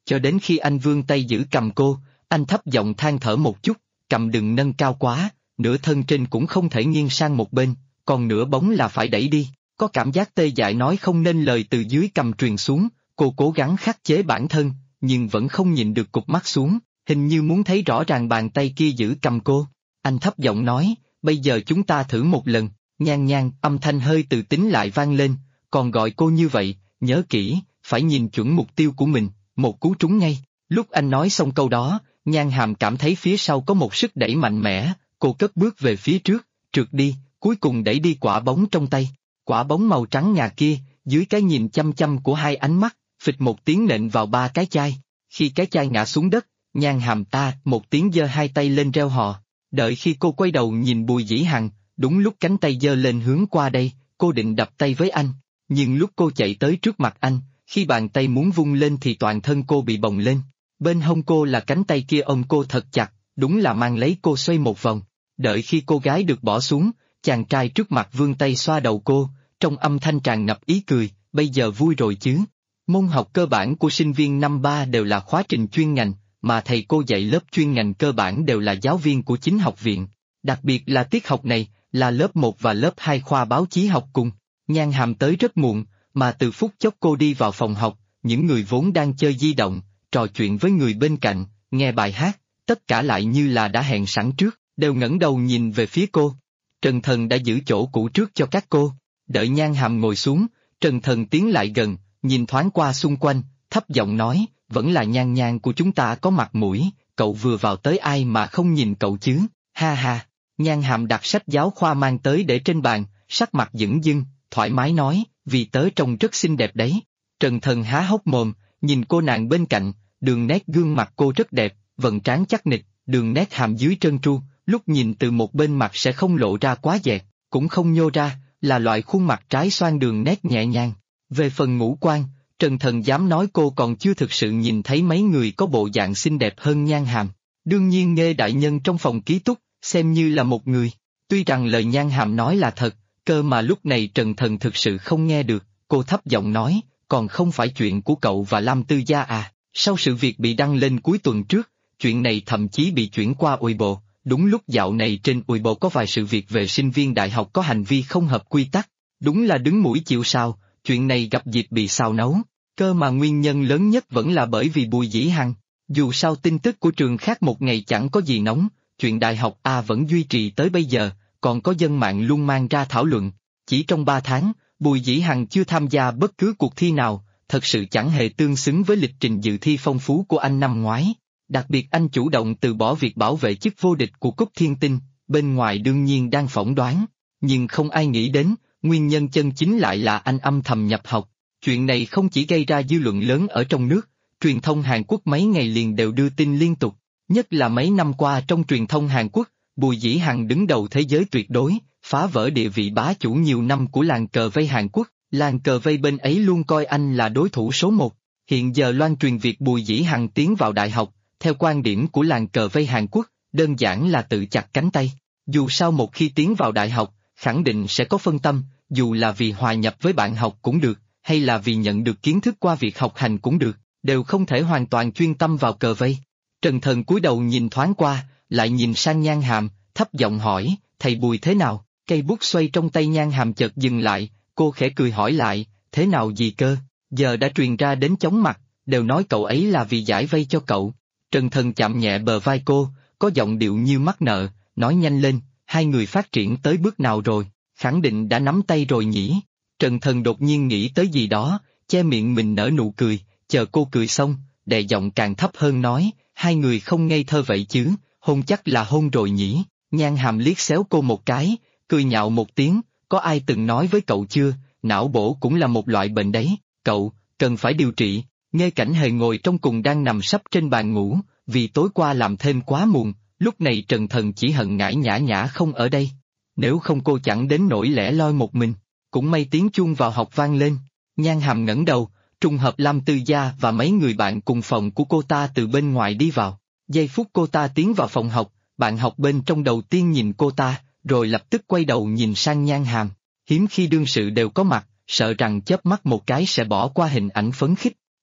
cho đến khi anh vươn tay giữ cầm cô, anh thấp giọng than thở một chút, cầm đừng nâng cao quá, nửa thân trên cũng không thể nghiêng sang một bên, còn nửa bóng là phải đẩy đi, có cảm giác tê dại nói không nên lời từ dưới cầm truyền xuống, cô cố gắng khắc chế bản thân, nhưng vẫn không nhìn được cụp mắt xuống, hình như muốn thấy rõ ràng bàn tay kia giữ cầm cô. Anh thấp giọng nói, bây giờ chúng ta thử một lần, Nhan Nhan, âm thanh hơi từ tính lại vang lên, còn gọi cô như vậy, nhớ kỹ, phải nhìn chuẩn mục tiêu của mình, một cú trúng ngay. Lúc anh nói xong câu đó, Nhan Hàm cảm thấy phía sau có một sức đẩy mạnh mẽ, cô cất bước về phía trước, trượt đi, cuối cùng đẩy đi quả bóng trong tay. Quả bóng màu trắng ngà kia, dưới cái nhìn chăm chăm của hai ánh mắt, phịch một tiếng nện vào ba cái chai. Khi cái chai ngã xuống đất, Nhan Hàm ta một tiếng giơ hai tay lên reo hò. Đợi khi cô quay đầu nhìn Bùi Dĩ Hằng, đúng lúc cánh tay giơ lên hướng qua đây, cô định đập tay với anh. Nhưng lúc cô chạy tới trước mặt anh, khi bàn tay muốn vung lên thì toàn thân cô bị bồng lên. Bên hông cô là cánh tay kia ôm cô thật chặt, đúng là mang lấy cô xoay một vòng. Đợi khi cô gái được bỏ xuống, chàng trai trước mặt vươn tay xoa đầu cô, trong âm thanh tràn ngập ý cười, bây giờ vui rồi chứ. Môn học cơ bản của sinh viên năm 3 đều là khóa trình chuyên ngành, mà thầy cô dạy lớp chuyên ngành cơ bản đều là giáo viên của chính học viện. Đặc biệt là tiết học này, là lớp 1 và lớp 2 khoa báo chí học cùng. Nhan Hàm tới rất muộn, mà từ phút chốc cô đi vào phòng học, những người vốn đang chơi di động, trò chuyện với người bên cạnh, nghe bài hát, tất cả lại như là đã hẹn sẵn trước, đều ngẩng đầu nhìn về phía cô. Trần Thần đã giữ chỗ cũ trước cho các cô. Đợi Nhan Hàm ngồi xuống, Trần Thần tiến lại gần, nhìn thoáng qua xung quanh, thấp giọng nói, vẫn là Nhan Nhan của chúng ta có mặt mũi, cậu vừa vào tới ai mà không nhìn cậu chứ, ha ha. Nhan Hàm đặt sách giáo khoa mang tới để trên bàn, sắc mặt dửng dưng, thoải mái nói, vì tớ trông rất xinh đẹp đấy. Trần Thần há hốc mồm, nhìn cô nàng bên cạnh, đường nét gương mặt cô rất đẹp, vầng trán chắc nịch, đường nét hàm dưới trơn tru, lúc nhìn từ một bên mặt sẽ không lộ ra quá dẹt, cũng không nhô ra, là loại khuôn mặt trái xoan đường nét nhẹ nhàng. Về phần ngũ quan, Trần Thần dám nói cô còn chưa thực sự nhìn thấy mấy người có bộ dạng xinh đẹp hơn Nhan Hàm. Đương nhiên Nghê đại nhân trong phòng ký túc, xem như là một người. Tuy rằng lời Nhan Hàm nói là thật, cơ mà lúc này Trần Thần thực sự không nghe được, cô thấp giọng nói, còn không phải chuyện của cậu và Lam Tư Gia à, sau sự việc bị đăng lên cuối tuần trước, chuyện này thậm chí bị chuyển qua Weibo, đúng lúc dạo này trên Weibo có vài sự việc về sinh viên đại học có hành vi không hợp quy tắc, đúng là đứng mũi chịu sào, chuyện này gặp dịp bị xào nấu, cơ mà nguyên nhân lớn nhất vẫn là bởi vì Bùi Dĩ Hằng. Dù sao tin tức của trường khác một ngày chẳng có gì nóng, chuyện đại học A vẫn duy trì tới bây giờ, còn có dân mạng luôn mang ra thảo luận. Chỉ trong 3 tháng, Bùi Dĩ Hằng chưa tham gia bất cứ cuộc thi nào, thật sự chẳng hề tương xứng với lịch trình dự thi phong phú của anh năm ngoái. Đặc biệt anh chủ động từ bỏ việc bảo vệ chức vô địch của Cúp Thiên Tinh, bên ngoài đương nhiên đang phỏng đoán, nhưng không ai nghĩ đến, nguyên nhân chân chính lại là anh âm thầm nhập học. Chuyện này không chỉ gây ra dư luận lớn ở trong nước, truyền thông Hàn Quốc mấy ngày liền đều đưa tin liên tục, nhất là mấy năm qua trong truyền thông Hàn Quốc, Bùi Dĩ Hằng đứng đầu thế giới tuyệt đối, phá vỡ địa vị bá chủ nhiều năm của làng cờ vây Hàn Quốc, làng cờ vây bên ấy luôn coi anh là đối thủ số 1. Hiện giờ loan truyền việc Bùi Dĩ Hằng tiến vào đại học, theo quan điểm của làng cờ vây Hàn Quốc, đơn giản là tự chặt cánh tay. Dù sao một khi tiến vào đại học, khẳng định sẽ có phân tâm, dù là vì hòa nhập với bạn học cũng được, hay là vì nhận được kiến thức qua việc học hành cũng được, đều không thể hoàn toàn chuyên tâm vào cờ vây. Trần Thần cúi đầu nhìn thoáng qua, lại nhìn sang Nhan Hàm, thấp giọng hỏi, thầy Bùi thế nào? Cây bút xoay trong tay Nhan Hàm chợt dừng lại, cô khẽ cười hỏi lại, thế nào gì cơ? Giờ đã truyền ra đến chóng mặt, đều nói cậu ấy là vì giải vây cho cậu. Trần Thần chạm nhẹ bờ vai cô, có giọng điệu như mắc nợ, nói nhanh lên, hai người phát triển tới bước nào rồi, khẳng định đã nắm tay rồi nhỉ? Trần Thần đột nhiên nghĩ tới gì đó, che miệng mình nở nụ cười, chờ cô cười xong, đè giọng càng thấp hơn nói, hai người không ngây thơ vậy chứ, hôn chắc là hôn rồi nhỉ? Nhan Hàm liếc xéo cô một cái, cười nhạo một tiếng, có ai từng nói với cậu chưa, não bổ cũng là một loại bệnh đấy, cậu, cần phải điều trị. Nghe Cảnh Hề ngồi trong cùng đang nằm sấp trên bàn ngủ, vì tối qua làm thêm quá muộn, lúc này Trần Thần chỉ hận ngải nhã nhã không ở đây. Nếu không cô chẳng đến nỗi lẻ loi một mình, cũng may tiếng chuông vào học vang lên. Nhan Hàm ngẩng đầu, trùng hợp Lam Tư Gia và mấy người bạn cùng phòng của cô ta từ bên ngoài đi vào. Giây phút cô ta tiến vào phòng học, bạn học bên trong đầu tiên nhìn cô ta, rồi lập tức quay đầu nhìn sang Nhan Hàm. Hiếm khi đương sự đều có mặt, sợ rằng chớp mắt một cái sẽ bỏ qua hình ảnh phấn khích.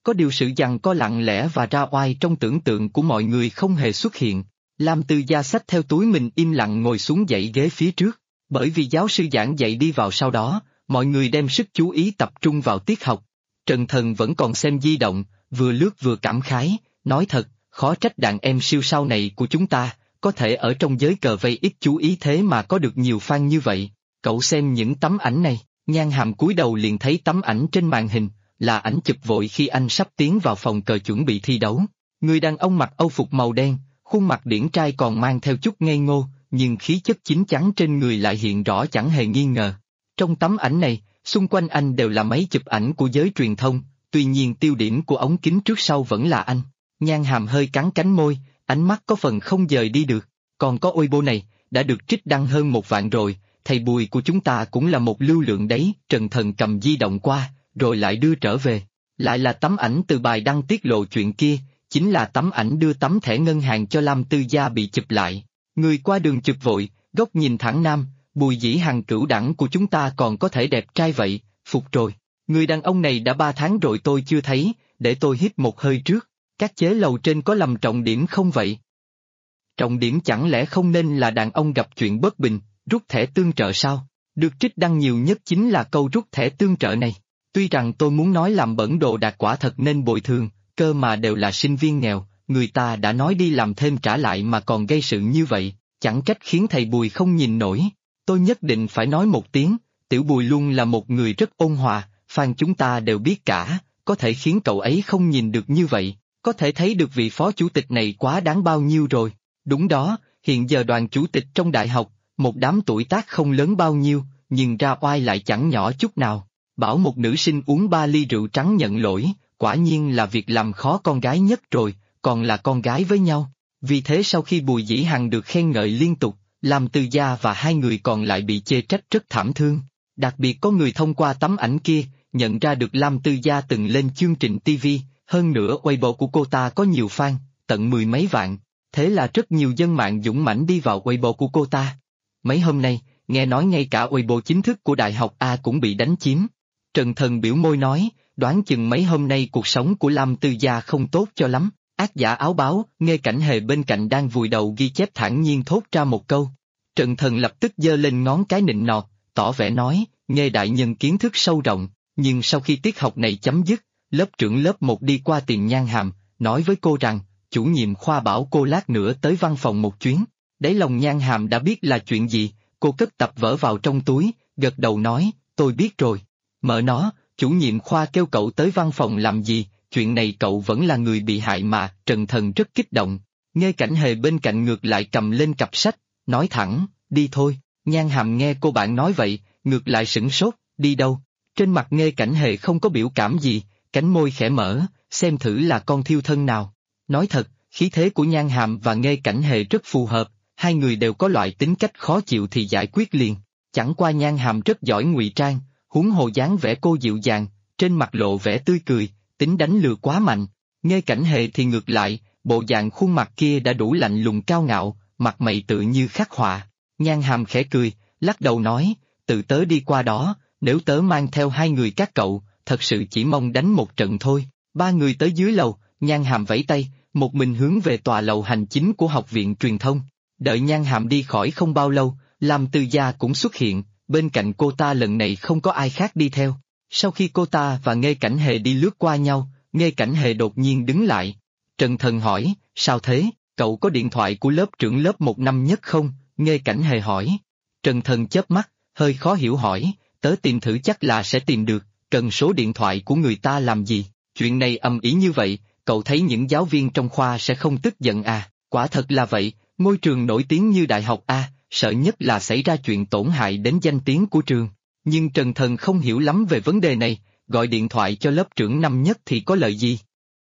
Có điều sự giằng co lặng lẽ và ra oai trong tưởng tượng của mọi người không hề xuất hiện. Lam Tư Gia xách theo túi mình im lặng ngồi xuống dãy ghế phía trước. Bởi vì giáo sư giảng dạy đi vào sau đó, mọi người đem sức chú ý tập trung vào tiết học. Trần Thần vẫn còn xem di động, vừa lướt vừa cảm khái, nói thật, khó trách đàn em siêu sao này của chúng ta, có thể ở trong giới cờ vây ít chú ý thế mà có được nhiều fan như vậy. Cậu xem những tấm ảnh này, Nhan Hàm cúi đầu liền thấy tấm ảnh trên màn hình, là ảnh chụp vội khi anh sắp tiến vào phòng cờ chuẩn bị thi đấu. Người đàn ông mặc âu phục màu đen, khuôn mặt điển trai còn mang theo chút ngây ngô, nhưng khí chất chín chắn trên người lại hiện rõ chẳng hề nghi ngờ. Trong tấm ảnh này, xung quanh anh đều là máy chụp ảnh của giới truyền thông, tuy nhiên tiêu điểm của ống kính trước sau vẫn là anh. Nhan Hàm hơi cắn cánh môi, ánh mắt có phần không dời đi được. Còn có Weibo này, đã được trích đăng hơn 1 vạn rồi, thầy Bùi của chúng ta cũng là một lưu lượng đấy. Trần Thần cầm di động qua, rồi lại đưa trở về. Lại là tấm ảnh từ bài đăng tiết lộ chuyện kia, chính là tấm ảnh đưa tấm thẻ ngân hàng cho Lam Tư Gia bị chụp lại. Người qua đường chụp vội, góc nhìn thẳng nam, Bùi Dĩ Hằng cửu đẳng của chúng ta còn có thể đẹp trai vậy, phục rồi. Người đàn ông này đã 3 tháng rồi tôi chưa thấy, để tôi hít một hơi trước. Các chế lầu trên có lầm trọng điểm không vậy? Trọng điểm chẳng lẽ không nên là đàn ông gặp chuyện bất bình, rút thẻ tương trợ sao? Được trích đăng nhiều nhất chính là câu rút thẻ tương trợ này. Tuy rằng tôi muốn nói làm bẩn đồ đạc quả thật nên bồi thường, cơ mà đều là sinh viên nghèo, người ta đã nói đi làm thêm trả lại mà còn gây sự như vậy, chẳng trách khiến thầy Bùi không nhìn nổi. Tôi nhất định phải nói một tiếng, Tiểu Bùi luôn là một người rất ôn hòa, fan chúng ta đều biết cả, có thể khiến cậu ấy không nhìn được như vậy, có thể thấy được vị phó chủ tịch này quá đáng bao nhiêu rồi. Đúng đó, hiện giờ đoàn chủ tịch trong đại học, một đám tuổi tác không lớn bao nhiêu, nhưng ra oai lại chẳng nhỏ chút nào. Bảo một nữ sinh uống 3 ly rượu trắng nhận lỗi, quả nhiên là việc làm khó con gái nhất rồi, còn là con gái với nhau. Vì thế sau khi Bùi Dĩ Hằng được khen ngợi liên tục, Lam Tư Gia và 2 người còn lại bị chê trách rất thảm thương. Đặc biệt có người thông qua tấm ảnh kia, nhận ra được Lam Tư Gia từng lên chương trình TV, hơn nữa Weibo của cô ta có nhiều fan, tận 10 mấy vạn. Thế là rất nhiều dân mạng dũng mãnh đi vào Weibo của cô ta. Mấy hôm nay, nghe nói ngay cả Weibo chính thức của Đại học A cũng bị đánh chiếm. Trần Thần biểu môi nói, đoán chừng mấy hôm nay cuộc sống của Lam Tư Gia không tốt cho lắm. Ác giả áo báo, Nghê Cảnh Hề bên cạnh đang vùi đầu ghi chép thản nhiên thốt ra một câu. Trần Thần lập tức giơ lên ngón cái nịnh nọt, tỏ vẻ nói, Nghê đại nhân kiến thức sâu rộng, nhưng sau khi tiết học này chấm dứt, lớp trưởng lớp 1 đi qua tìm Nhan Hàm, nói với cô rằng, chủ nhiệm khoa bảo cô lát nữa tới văn phòng một chuyến. Đáy lòng Nhan Hàm đã biết là chuyện gì, cô cất tập vở vào trong túi, gật đầu nói, tôi biết rồi. Mợ nó, chủ nhiệm khoa kêu cậu tới văn phòng làm gì, chuyện này cậu vẫn là người bị hại mà. Trần Thần rất kích động. Nghê Cảnh Hề bên cạnh ngược lại cầm lên cặp sách, nói thẳng, đi thôi. Nhan Hàm nghe cô bạn nói vậy, ngược lại sửng sốt, đi đâu? Trên mặt Nghê Cảnh Hề không có biểu cảm gì, cánh môi khẽ mở, xem thử là con thiêu thân nào. Nói thật, khí thế của Nhan Hàm và Nghê Cảnh Hề rất phù hợp, 2 người đều có loại tính cách khó chịu thì giải quyết liền. Chẳng qua Nhan Hàm rất giỏi ngụy trang, huống hồ dáng vẻ cô dịu dàng, trên mặt lộ vẻ tươi cười, tính đánh lừa quá mạnh. Nghê Cảnh Hề thì ngược lại, bộ dạng khuôn mặt kia đã đủ lạnh lùng cao ngạo, mặt mày tự như khắc họa. Nhan Hàm khẽ cười, lắc đầu nói, tự tớ đi qua đó, nếu tớ mang theo 2 người các cậu, thật sự chỉ mong đánh một trận thôi. 3 người tới dưới lầu, Nhan Hàm vẫy tay, một mình hướng về tòa lầu hành chính của học viện truyền thông. Đợi Nhan Hàm đi khỏi không bao lâu, Lam Tư Gia cũng xuất hiện, bên cạnh cô ta lần này không có ai khác đi theo. Sau khi cô ta và Nghê Cảnh Hề đi lướt qua nhau, Nghê Cảnh Hề đột nhiên đứng lại. Trần Thần hỏi, sao thế, cậu có điện thoại của lớp trưởng lớp 1 năm nhất không? Nghê Cảnh Hề hỏi. Trần Thần chớp mắt, hơi khó hiểu hỏi, tớ tìm thử chắc là sẽ tìm được, cần số điện thoại của người ta làm gì? Chuyện này ầm ĩ như vậy, cậu thấy những giáo viên trong khoa sẽ không tức giận à? Quả thật là vậy, ngôi trường nổi tiếng như Đại học A, sợ nhất là xảy ra chuyện tổn hại đến danh tiếng của trường. Nhưng Trần Thần không hiểu lắm về vấn đề này, gọi điện thoại cho lớp trưởng năm nhất thì có lợi gì?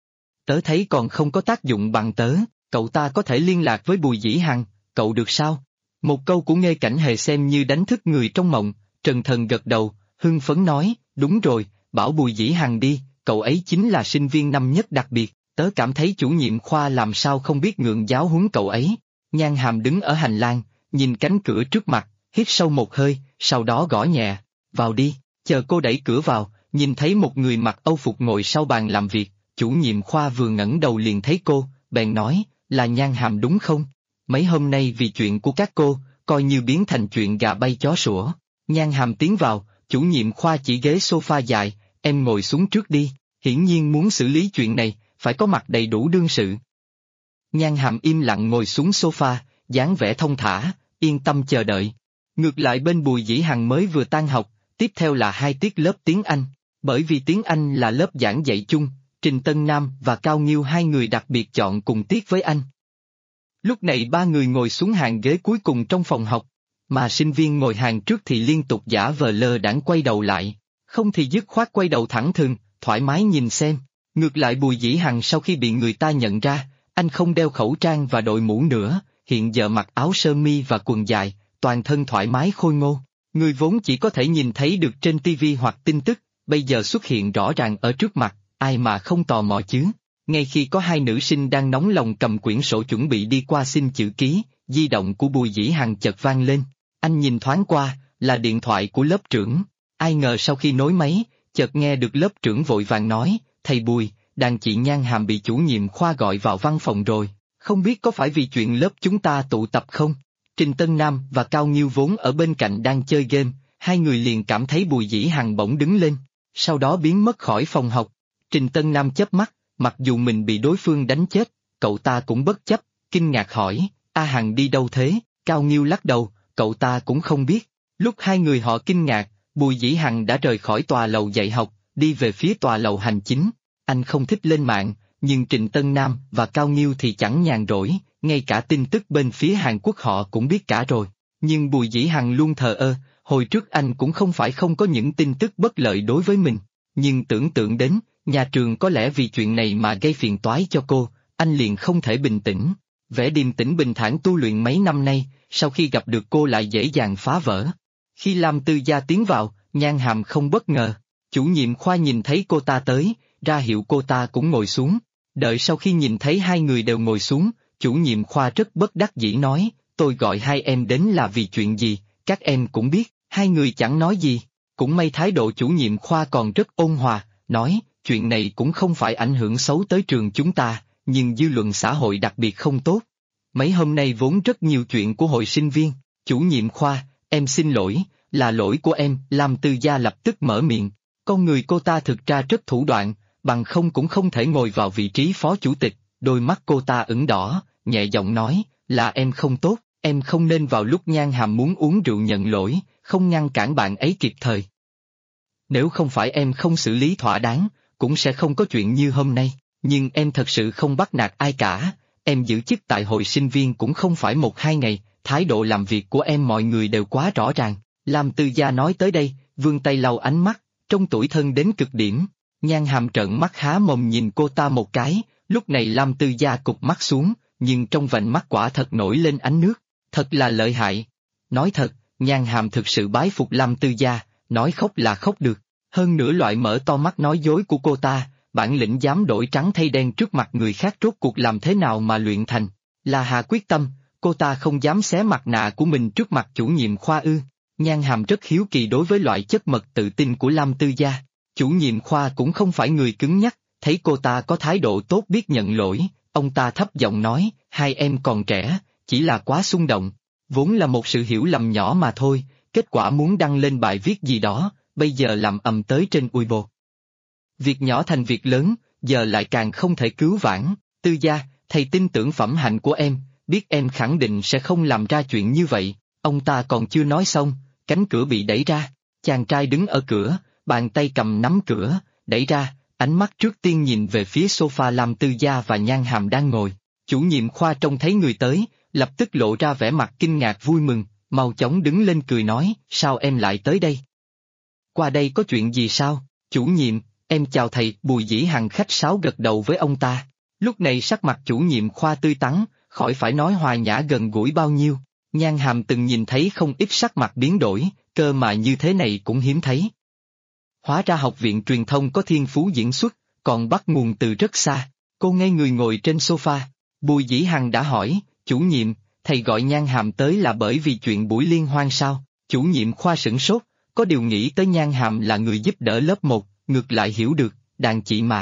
Tớ thấy còn không có tác dụng bằng tớ, cậu ta có thể liên lạc với Bùi Dĩ Hằng, cậu được sao? Một câu của Nghê Cảnh Hề xem như đánh thức người trong mộng, Trần Thần gật đầu, hưng phấn nói, đúng rồi, bảo Bùi Dĩ Hằng đi, cậu ấy chính là sinh viên năm nhất đặc biệt, tớ cảm thấy chủ nhiệm khoa làm sao không biết ngượng giáo huấn cậu ấy. Nhan Hàm đứng ở hành lang, nhìn cánh cửa trước mặt, hít sâu một hơi, sau đó gõ nhẹ, vào đi. Chờ cô đẩy cửa vào, nhìn thấy một người mặc âu phục ngồi sau bàn làm việc, chủ nhiệm khoa vừa ngẩng đầu liền thấy cô, bèn nói, là Nhan Hàm đúng không? Mấy hôm nay vì chuyện của các cô, coi như biến thành chuyện gà bay chó sủa. Nhan Hàm tiến vào, chủ nhiệm khoa chỉ ghế sofa dài, em ngồi xuống trước đi, hiển nhiên muốn xử lý chuyện này, phải có mặt đầy đủ đương sự. Nhan Hàm im lặng ngồi xuống sofa, dáng vẻ thông thả, yên tâm chờ đợi. Ngược lại bên Bùi Dĩ Hằng mới vừa tan học, tiếp theo là 2 tiết lớp tiếng Anh. Bởi vì tiếng Anh là lớp giảng dạy chung, Trình Tân Nam và Cao Nghiêu hai người đặc biệt chọn cùng tiết với anh. Lúc này 3 người ngồi xuống hàng ghế cuối cùng trong phòng học, mà sinh viên ngồi hàng trước thì liên tục giả vờ lơ đãng quay đầu lại, không thì dứt khoát quay đầu thẳng thừng, thoải mái nhìn xem. Ngược lại Bùi Dĩ Hằng sau khi bị người ta nhận ra, anh không đeo khẩu trang và đội mũ nữa, hiện giờ mặc áo sơ mi và quần dài, toàn thân thoải mái khôi ngô. Người vốn chỉ có thể nhìn thấy được trên TV hoặc tin tức, bây giờ xuất hiện rõ ràng ở trước mặt, ai mà không tò mò chứ. Ngay khi có 2 nữ sinh đang nóng lòng cầm quyển sổ chuẩn bị đi qua xin chữ ký, di động của Bùi Dĩ Hằng chợt vang lên. Anh nhìn thoáng qua, là điện thoại của lớp trưởng. Ai ngờ sau khi nối máy, chợt nghe được lớp trưởng vội vàng nói, thầy Bùi, đàn chị Nhan Hàm bị chủ nhiệm khoa gọi vào văn phòng rồi, không biết có phải vì chuyện lớp chúng ta tụ tập không? Trình Tân Nam và Cao Nghiêu vốn ở bên cạnh đang chơi game, hai người liền cảm thấy Bùi Dĩ Hằng bỗng đứng lên, sau đó biến mất khỏi phòng học. Trình Tân Nam chớp mắt, mặc dù mình bị đối phương đánh chết, cậu ta cũng bất chấp, kinh ngạc hỏi, A Hằng đi đâu thế? Cao Nghiêu lắc đầu, cậu ta cũng không biết. Lúc hai người họ kinh ngạc, Bùi Dĩ Hằng đã rời khỏi tòa lầu dạy học, đi về phía tòa lầu hành chính. Anh không thích lên mạng, nhưng Trình Tân Nam và Cao Nghiêu thì chẳng nhàn rỗi, ngay cả tin tức bên phía Hàn Quốc họ cũng biết cả rồi. Nhưng Bùi Dĩ Hằng luôn thờ ơ, hồi trước anh cũng không phải không có những tin tức bất lợi đối với mình. Nhưng tưởng tượng đến, nhà trường có lẽ vì chuyện này mà gây phiền toái cho cô, anh liền không thể bình tĩnh. Vẻ điềm tĩnh bình thản tu luyện mấy năm nay, sau khi gặp được cô lại dễ dàng phá vỡ. Khi Lam Tư Gia tiến vào, Nhan Hàm không bất ngờ. Chủ nhiệm khoa nhìn thấy cô ta tới, ra hiệu cô ta cũng ngồi xuống. Đợi sau khi nhìn thấy hai người đều ngồi xuống, chủ nhiệm khoa rất bất đắc dĩ nói, tôi gọi hai em đến là vì chuyện gì, các em cũng biết, hai người chẳng nói gì. Cũng may thái độ chủ nhiệm khoa còn rất ôn hòa, nói, chuyện này cũng không phải ảnh hưởng xấu tới trường chúng ta, nhưng dư luận xã hội đặc biệt không tốt. Mấy hôm nay vốn rất nhiều chuyện của hội sinh viên, chủ nhiệm khoa, em xin lỗi, là lỗi của em. Lam Tư Gia lập tức mở miệng, con người cô ta thực ra rất thủ đoạn, bằng không cũng không thể ngồi vào vị trí phó chủ tịch. Đôi mắt cô ta ửng đỏ, nhẹ giọng nói, là em không tốt, em không nên vào lúc Nhan Hàm muốn uống rượu nhận lỗi, không ngăn cản bạn ấy kịp thời. Nếu không phải em không xử lý thỏa đáng, cũng sẽ không có chuyện như hôm nay, nhưng em thật sự không bắt nạt ai cả, em giữ chức tại hội sinh viên cũng không phải 1-2 ngày, thái độ làm việc của em mọi người đều quá rõ ràng. Lam Tư Gia nói tới đây, vươn tay lau ánh mắt, trông tủi thân đến cực điểm. Nhan Hàm trợn mắt há mồm nhìn cô ta một cái, lúc này Lam Tư Gia cụp mắt xuống, nhưng trong vành mắt quả thật nổi lên ánh nước, thật là lợi hại. Nói thật, Nhan Hàm thực sự bái phục Lam Tư Gia, nói khóc là khóc được, hơn nữa loại mở to mắt nói dối của cô ta, bản lĩnh dám đổi trắng thay đen trước mặt người khác rốt cuộc làm thế nào mà luyện thành, là hà quyết tâm, cô ta không dám xé mặt nạ của mình trước mặt chủ nhiệm khoa ư. Nhan Hàm rất hiếu kỳ đối với loại chất mật tự tin của Lam Tư Gia. Chủ nhiệm khoa cũng không phải người cứng nhắc, thấy cô ta có thái độ tốt biết nhận lỗi, ông ta thấp giọng nói, hai em còn trẻ, chỉ là quá xung động, vốn là một sự hiểu lầm nhỏ mà thôi, kết quả muốn đăng lên bài viết gì đó, bây giờ làm ầm tới trên Weibo. Việc nhỏ thành việc lớn, giờ lại càng không thể cứu vãn. Tư Gia, thầy tin tưởng phẩm hạnh của em, biết em khẳng định sẽ không làm ra chuyện như vậy. Ông ta còn chưa nói xong, cánh cửa bị đẩy ra, chàng trai đứng ở cửa, bàn tay cầm nắm cửa, đẩy ra, ánh mắt trước tiên nhìn về phía sofa Lam Tư Gia và Nhan Hàm đang ngồi. Chủ nhiệm khoa trông thấy người tới, lập tức lộ ra vẻ mặt kinh ngạc vui mừng, mau chóng đứng lên cười nói, sao em lại tới đây? Qua đây có chuyện gì sao? Chủ nhiệm, em chào thầy. Bùi Dĩ Hằng khách sáo gật đầu với ông ta. Lúc này sắc mặt chủ nhiệm khoa tươi tắn, khỏi phải nói hòa nhã gần gũi bao nhiêu. Nhan Hàm từng nhìn thấy không ít sắc mặt biến đổi, cơ mà như thế này cũng hiếm thấy. Hóa ra học viện truyền thông có thiên phú diễn xuất, còn bắt nguồn từ rất xa. Cô ngây người ngồi trên sofa. Bùi Dĩ Hằng đã hỏi, chủ nhiệm, thầy gọi Nhan Hàm tới là bởi vì chuyện buổi liên hoan sao? Chủ nhiệm khoa sửng sốt, có điều nghĩ tới Nhan Hàm là người giúp đỡ lớp 1, ngược lại hiểu được, đàn chị mà,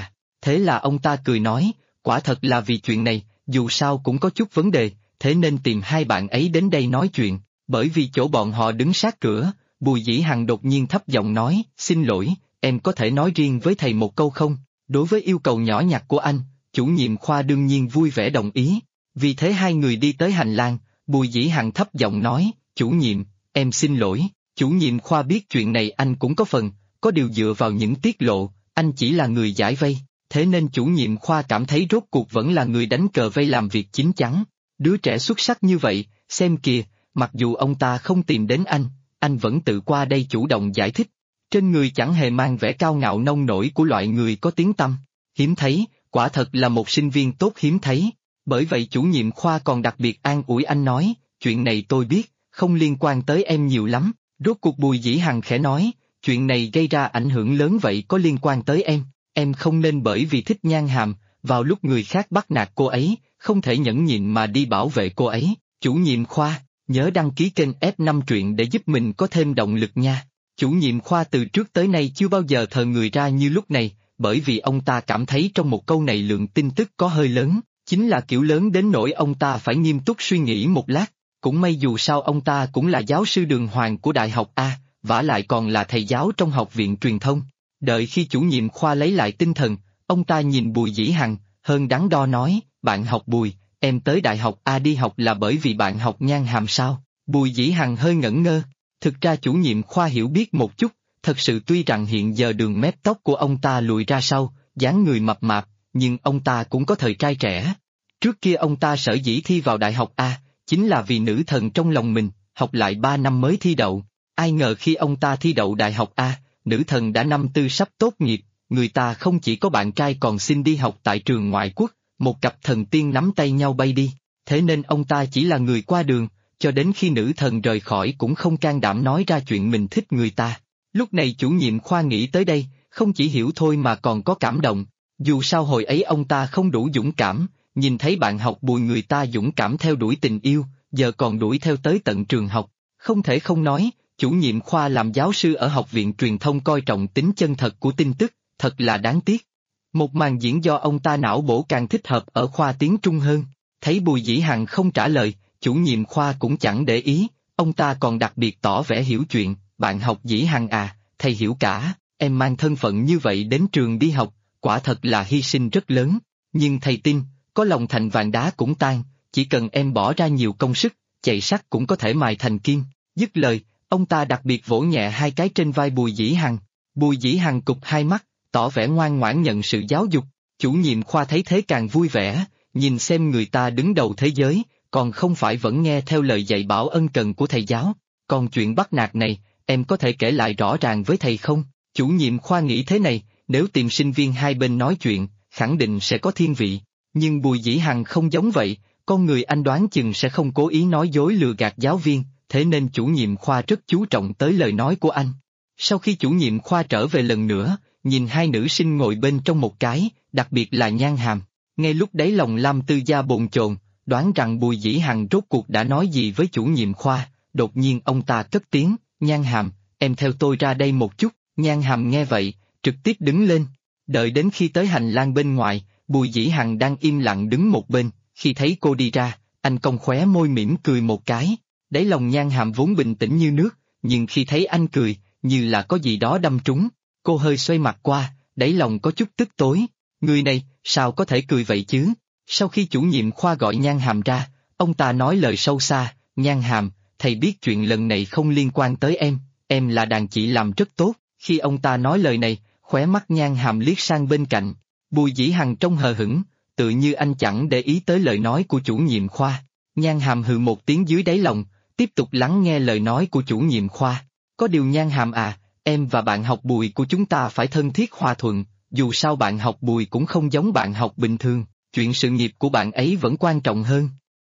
Thế là ông ta cười nói, quả thật là vì chuyện này, dù sao cũng có chút vấn đề, thế nên tìm hai bạn ấy đến đây nói chuyện, bởi vì chỗ bọn họ đứng sát cửa, Bùi Dĩ Hằng đột nhiên thấp giọng nói, xin lỗi, em có thể nói riêng với thầy một câu không? Đối với yêu cầu nhỏ nhặt của anh, chủ nhiệm khoa đương nhiên vui vẻ đồng ý, vì thế hai người đi tới hành lang, Bùi Dĩ Hằng thấp giọng nói, chủ nhiệm, em xin lỗi, chủ nhiệm khoa biết chuyện này anh cũng có phần, có điều dựa vào những tiết lộ, anh chỉ là người giải vây, thế nên chủ nhiệm khoa cảm thấy rốt cuộc vẫn là người đánh cờ vây làm việc chín chắn. Đứa trẻ xuất sắc như vậy, xem kìa, mặc dù ông ta không tìm đến anh vẫn tự qua đây chủ động giải thích. Trên người chẳng hề mang vẻ cao ngạo nông nổi của loại người có tiếng tăm. Hiếm thấy, quả thật là một sinh viên tốt hiếm thấy. Bởi vậy chủ nhiệm khoa còn đặc biệt an ủi anh nói, chuyện này tôi biết, không liên quan tới em nhiều lắm. Rốt cuộc Bùi Dĩ Hằng khẽ nói, chuyện này gây ra ảnh hưởng lớn vậy có liên quan tới em không nên bởi vì thích Nhan Hàm, vào lúc người khác bắt nạt cô ấy, không thể nhẫn nhịn mà đi bảo vệ cô ấy. Chủ nhiệm khoa, nhớ đăng ký kênh F5 truyện để giúp mình có thêm động lực nha. Chủ nhiệm khoa từ trước tới nay chưa bao giờ thờ người ra như lúc này, bởi vì ông ta cảm thấy trong một câu này lượng tin tức có hơi lớn, chính là kiểu lớn đến nỗi ông ta phải nghiêm túc suy nghĩ một lát. Cũng may dù sao ông ta cũng là giáo sư đường hoàng của Đại học A, vả lại còn là thầy giáo trong học viện truyền thông. Đợi khi chủ nhiệm khoa lấy lại tinh thần, ông ta nhìn Bùi Dĩ Hằng, hơn đắn đo nói, bạn học Bùi, em tới Đại học A đi học là bởi vì bạn học Nhan Hàm sao? Bùi Dĩ Hằng hơi ngẩn ngơ. Thực ra chủ nhiệm khoa hiểu biết một chút, thật sự tuy rằng hiện giờ đường mép tóc của ông ta lùi ra sau, dáng người mập mạp, nhưng ông ta cũng có thời trai trẻ. Trước kia ông ta sở dĩ thi vào Đại học A, chính là vì nữ thần trong lòng mình, học lại 3 năm mới thi đậu. Ai ngờ khi ông ta thi đậu Đại học A, nữ thần đã năm tư sắp tốt nghiệp, người ta không chỉ có bạn trai còn xin đi học tại trường ngoại quốc, một cặp thần tiên nắm tay nhau bay đi, thế nên ông ta chỉ là người qua đường, cho đến khi nữ thần rời khỏi cũng không can đảm nói ra chuyện mình thích người ta. Lúc này chủ nhiệm khoa nghĩ tới đây, không chỉ hiểu thôi mà còn có cảm động, dù sao hồi ấy ông ta không đủ dũng cảm, nhìn thấy bạn học Bùi người ta dũng cảm theo đuổi tình yêu, giờ còn đuổi theo tới tận trường học, không thể không nói, chủ nhiệm khoa làm giáo sư ở học viện truyền thông coi trọng tính chân thật của tin tức, thật là đáng tiếc. Một màn diễn do ông ta não bổ càng thích hợp ở khoa tiếng Trung hơn, thấy Bùi Dĩ Hằng không trả lời, chủ nhiệm khoa cũng chẳng để ý, ông ta còn đặc biệt tỏ vẻ hiểu chuyện, bạn học Dĩ Hằng à, thầy hiểu cả, em mang thân phận như vậy đến trường đi học, quả thật là hy sinh rất lớn, nhưng thầy tin, có lòng thành vàng đá cũng tan, chỉ cần em bỏ ra nhiều công sức, chạy sắt cũng có thể mài thành kim. Dứt lời, ông ta đặc biệt vỗ nhẹ hai cái trên vai Bùi Dĩ Hằng. Bùi Dĩ Hằng cụp hai mắt, tỏ vẻ ngoan ngoãn nhận sự giáo dục. Chủ nhiệm khoa thấy thế càng vui vẻ, nhìn xem người ta đứng đầu thế giới, còn không phải vẫn nghe theo lời dạy bảo ân cần của thầy giáo. Còn chuyện bắt nạt này, em có thể kể lại rõ ràng với thầy không? Chủ nhiệm khoa nghĩ thế này, nếu tìm sinh viên hai bên nói chuyện, khẳng định sẽ có thiên vị. Nhưng Bùi Dĩ Hằng không giống vậy, con người anh đoán chừng sẽ không cố ý nói dối lừa gạt giáo viên, thế nên chủ nhiệm khoa rất chú trọng tới lời nói của anh. Sau khi chủ nhiệm khoa trở về lần nữa, nhìn hai nữ sinh ngồi bên trong một cái, đặc biệt là Nhan Hàm, ngay lúc đấy lòng Lam Tư Gia bồn chồn, đoán rằng Bùi Dĩ Hằng rốt cuộc đã nói gì với chủ nhiệm khoa, đột nhiên ông ta cất tiếng, Nhan Hàm, em theo tôi ra đây một chút. Nhan Hàm nghe vậy, trực tiếp đứng lên, đợi đến khi tới hành lang bên ngoài, Bùi Dĩ Hằng đang im lặng đứng một bên, khi thấy cô đi ra, anh cong khóe môi mỉm cười một cái, đáy lòng Nhan Hàm vốn bình tĩnh như nước, nhưng khi thấy anh cười, như là có gì đó đâm trúng, cô hơi xoay mặt qua, đáy lòng có chút tức tối, người này, sao có thể cười vậy chứ? Sau khi chủ nhiệm khoa gọi Nhan Hàm ra, ông ta nói lời sâu xa, Nhan Hàm, thầy biết chuyện lần này không liên quan tới em là đàn chị làm rất tốt, khi ông ta nói lời này, khóe mắt Nhan Hàm liếc sang bên cạnh, Bùi Dĩ Hằng trông hờ hững, tự như anh chẳng để ý tới lời nói của chủ nhiệm khoa. Nhan Hàm hừ một tiếng dưới đáy lòng, tiếp tục lắng nghe lời nói của chủ nhiệm khoa. Có điều Nhan Hàm à, em và bạn học Bùi của chúng ta phải thân thiết hòa thuận, dù sao bạn học Bùi cũng không giống bạn học bình thường, chuyện sự nghiệp của bạn ấy vẫn quan trọng hơn.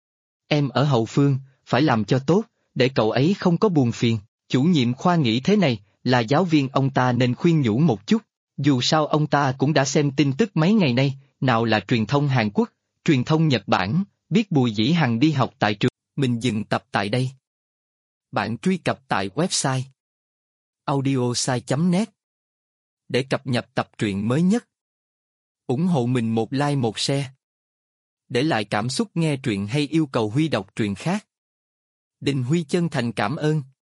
Em ở hậu phương, phải làm cho tốt, để cậu ấy không có buồn phiền. Chủ nhiệm khoa nghĩ thế này, là giáo viên ông ta nên khuyên nhủ một chút, dù sao ông ta cũng đã xem tin tức mấy ngày nay, nào là truyền thông Hàn Quốc, truyền thông Nhật Bản, biết Bùi Dĩ Hằng đi học tại trường. Mình dừng tập tại đây. Bạn truy cập tại website audiosai.net để cập nhật tập truyện mới nhất. ủng hộ mình một like một share. Để lại cảm xúc nghe truyện hay yêu cầu Huy đọc truyện khác. Đình Huy chân thành cảm ơn.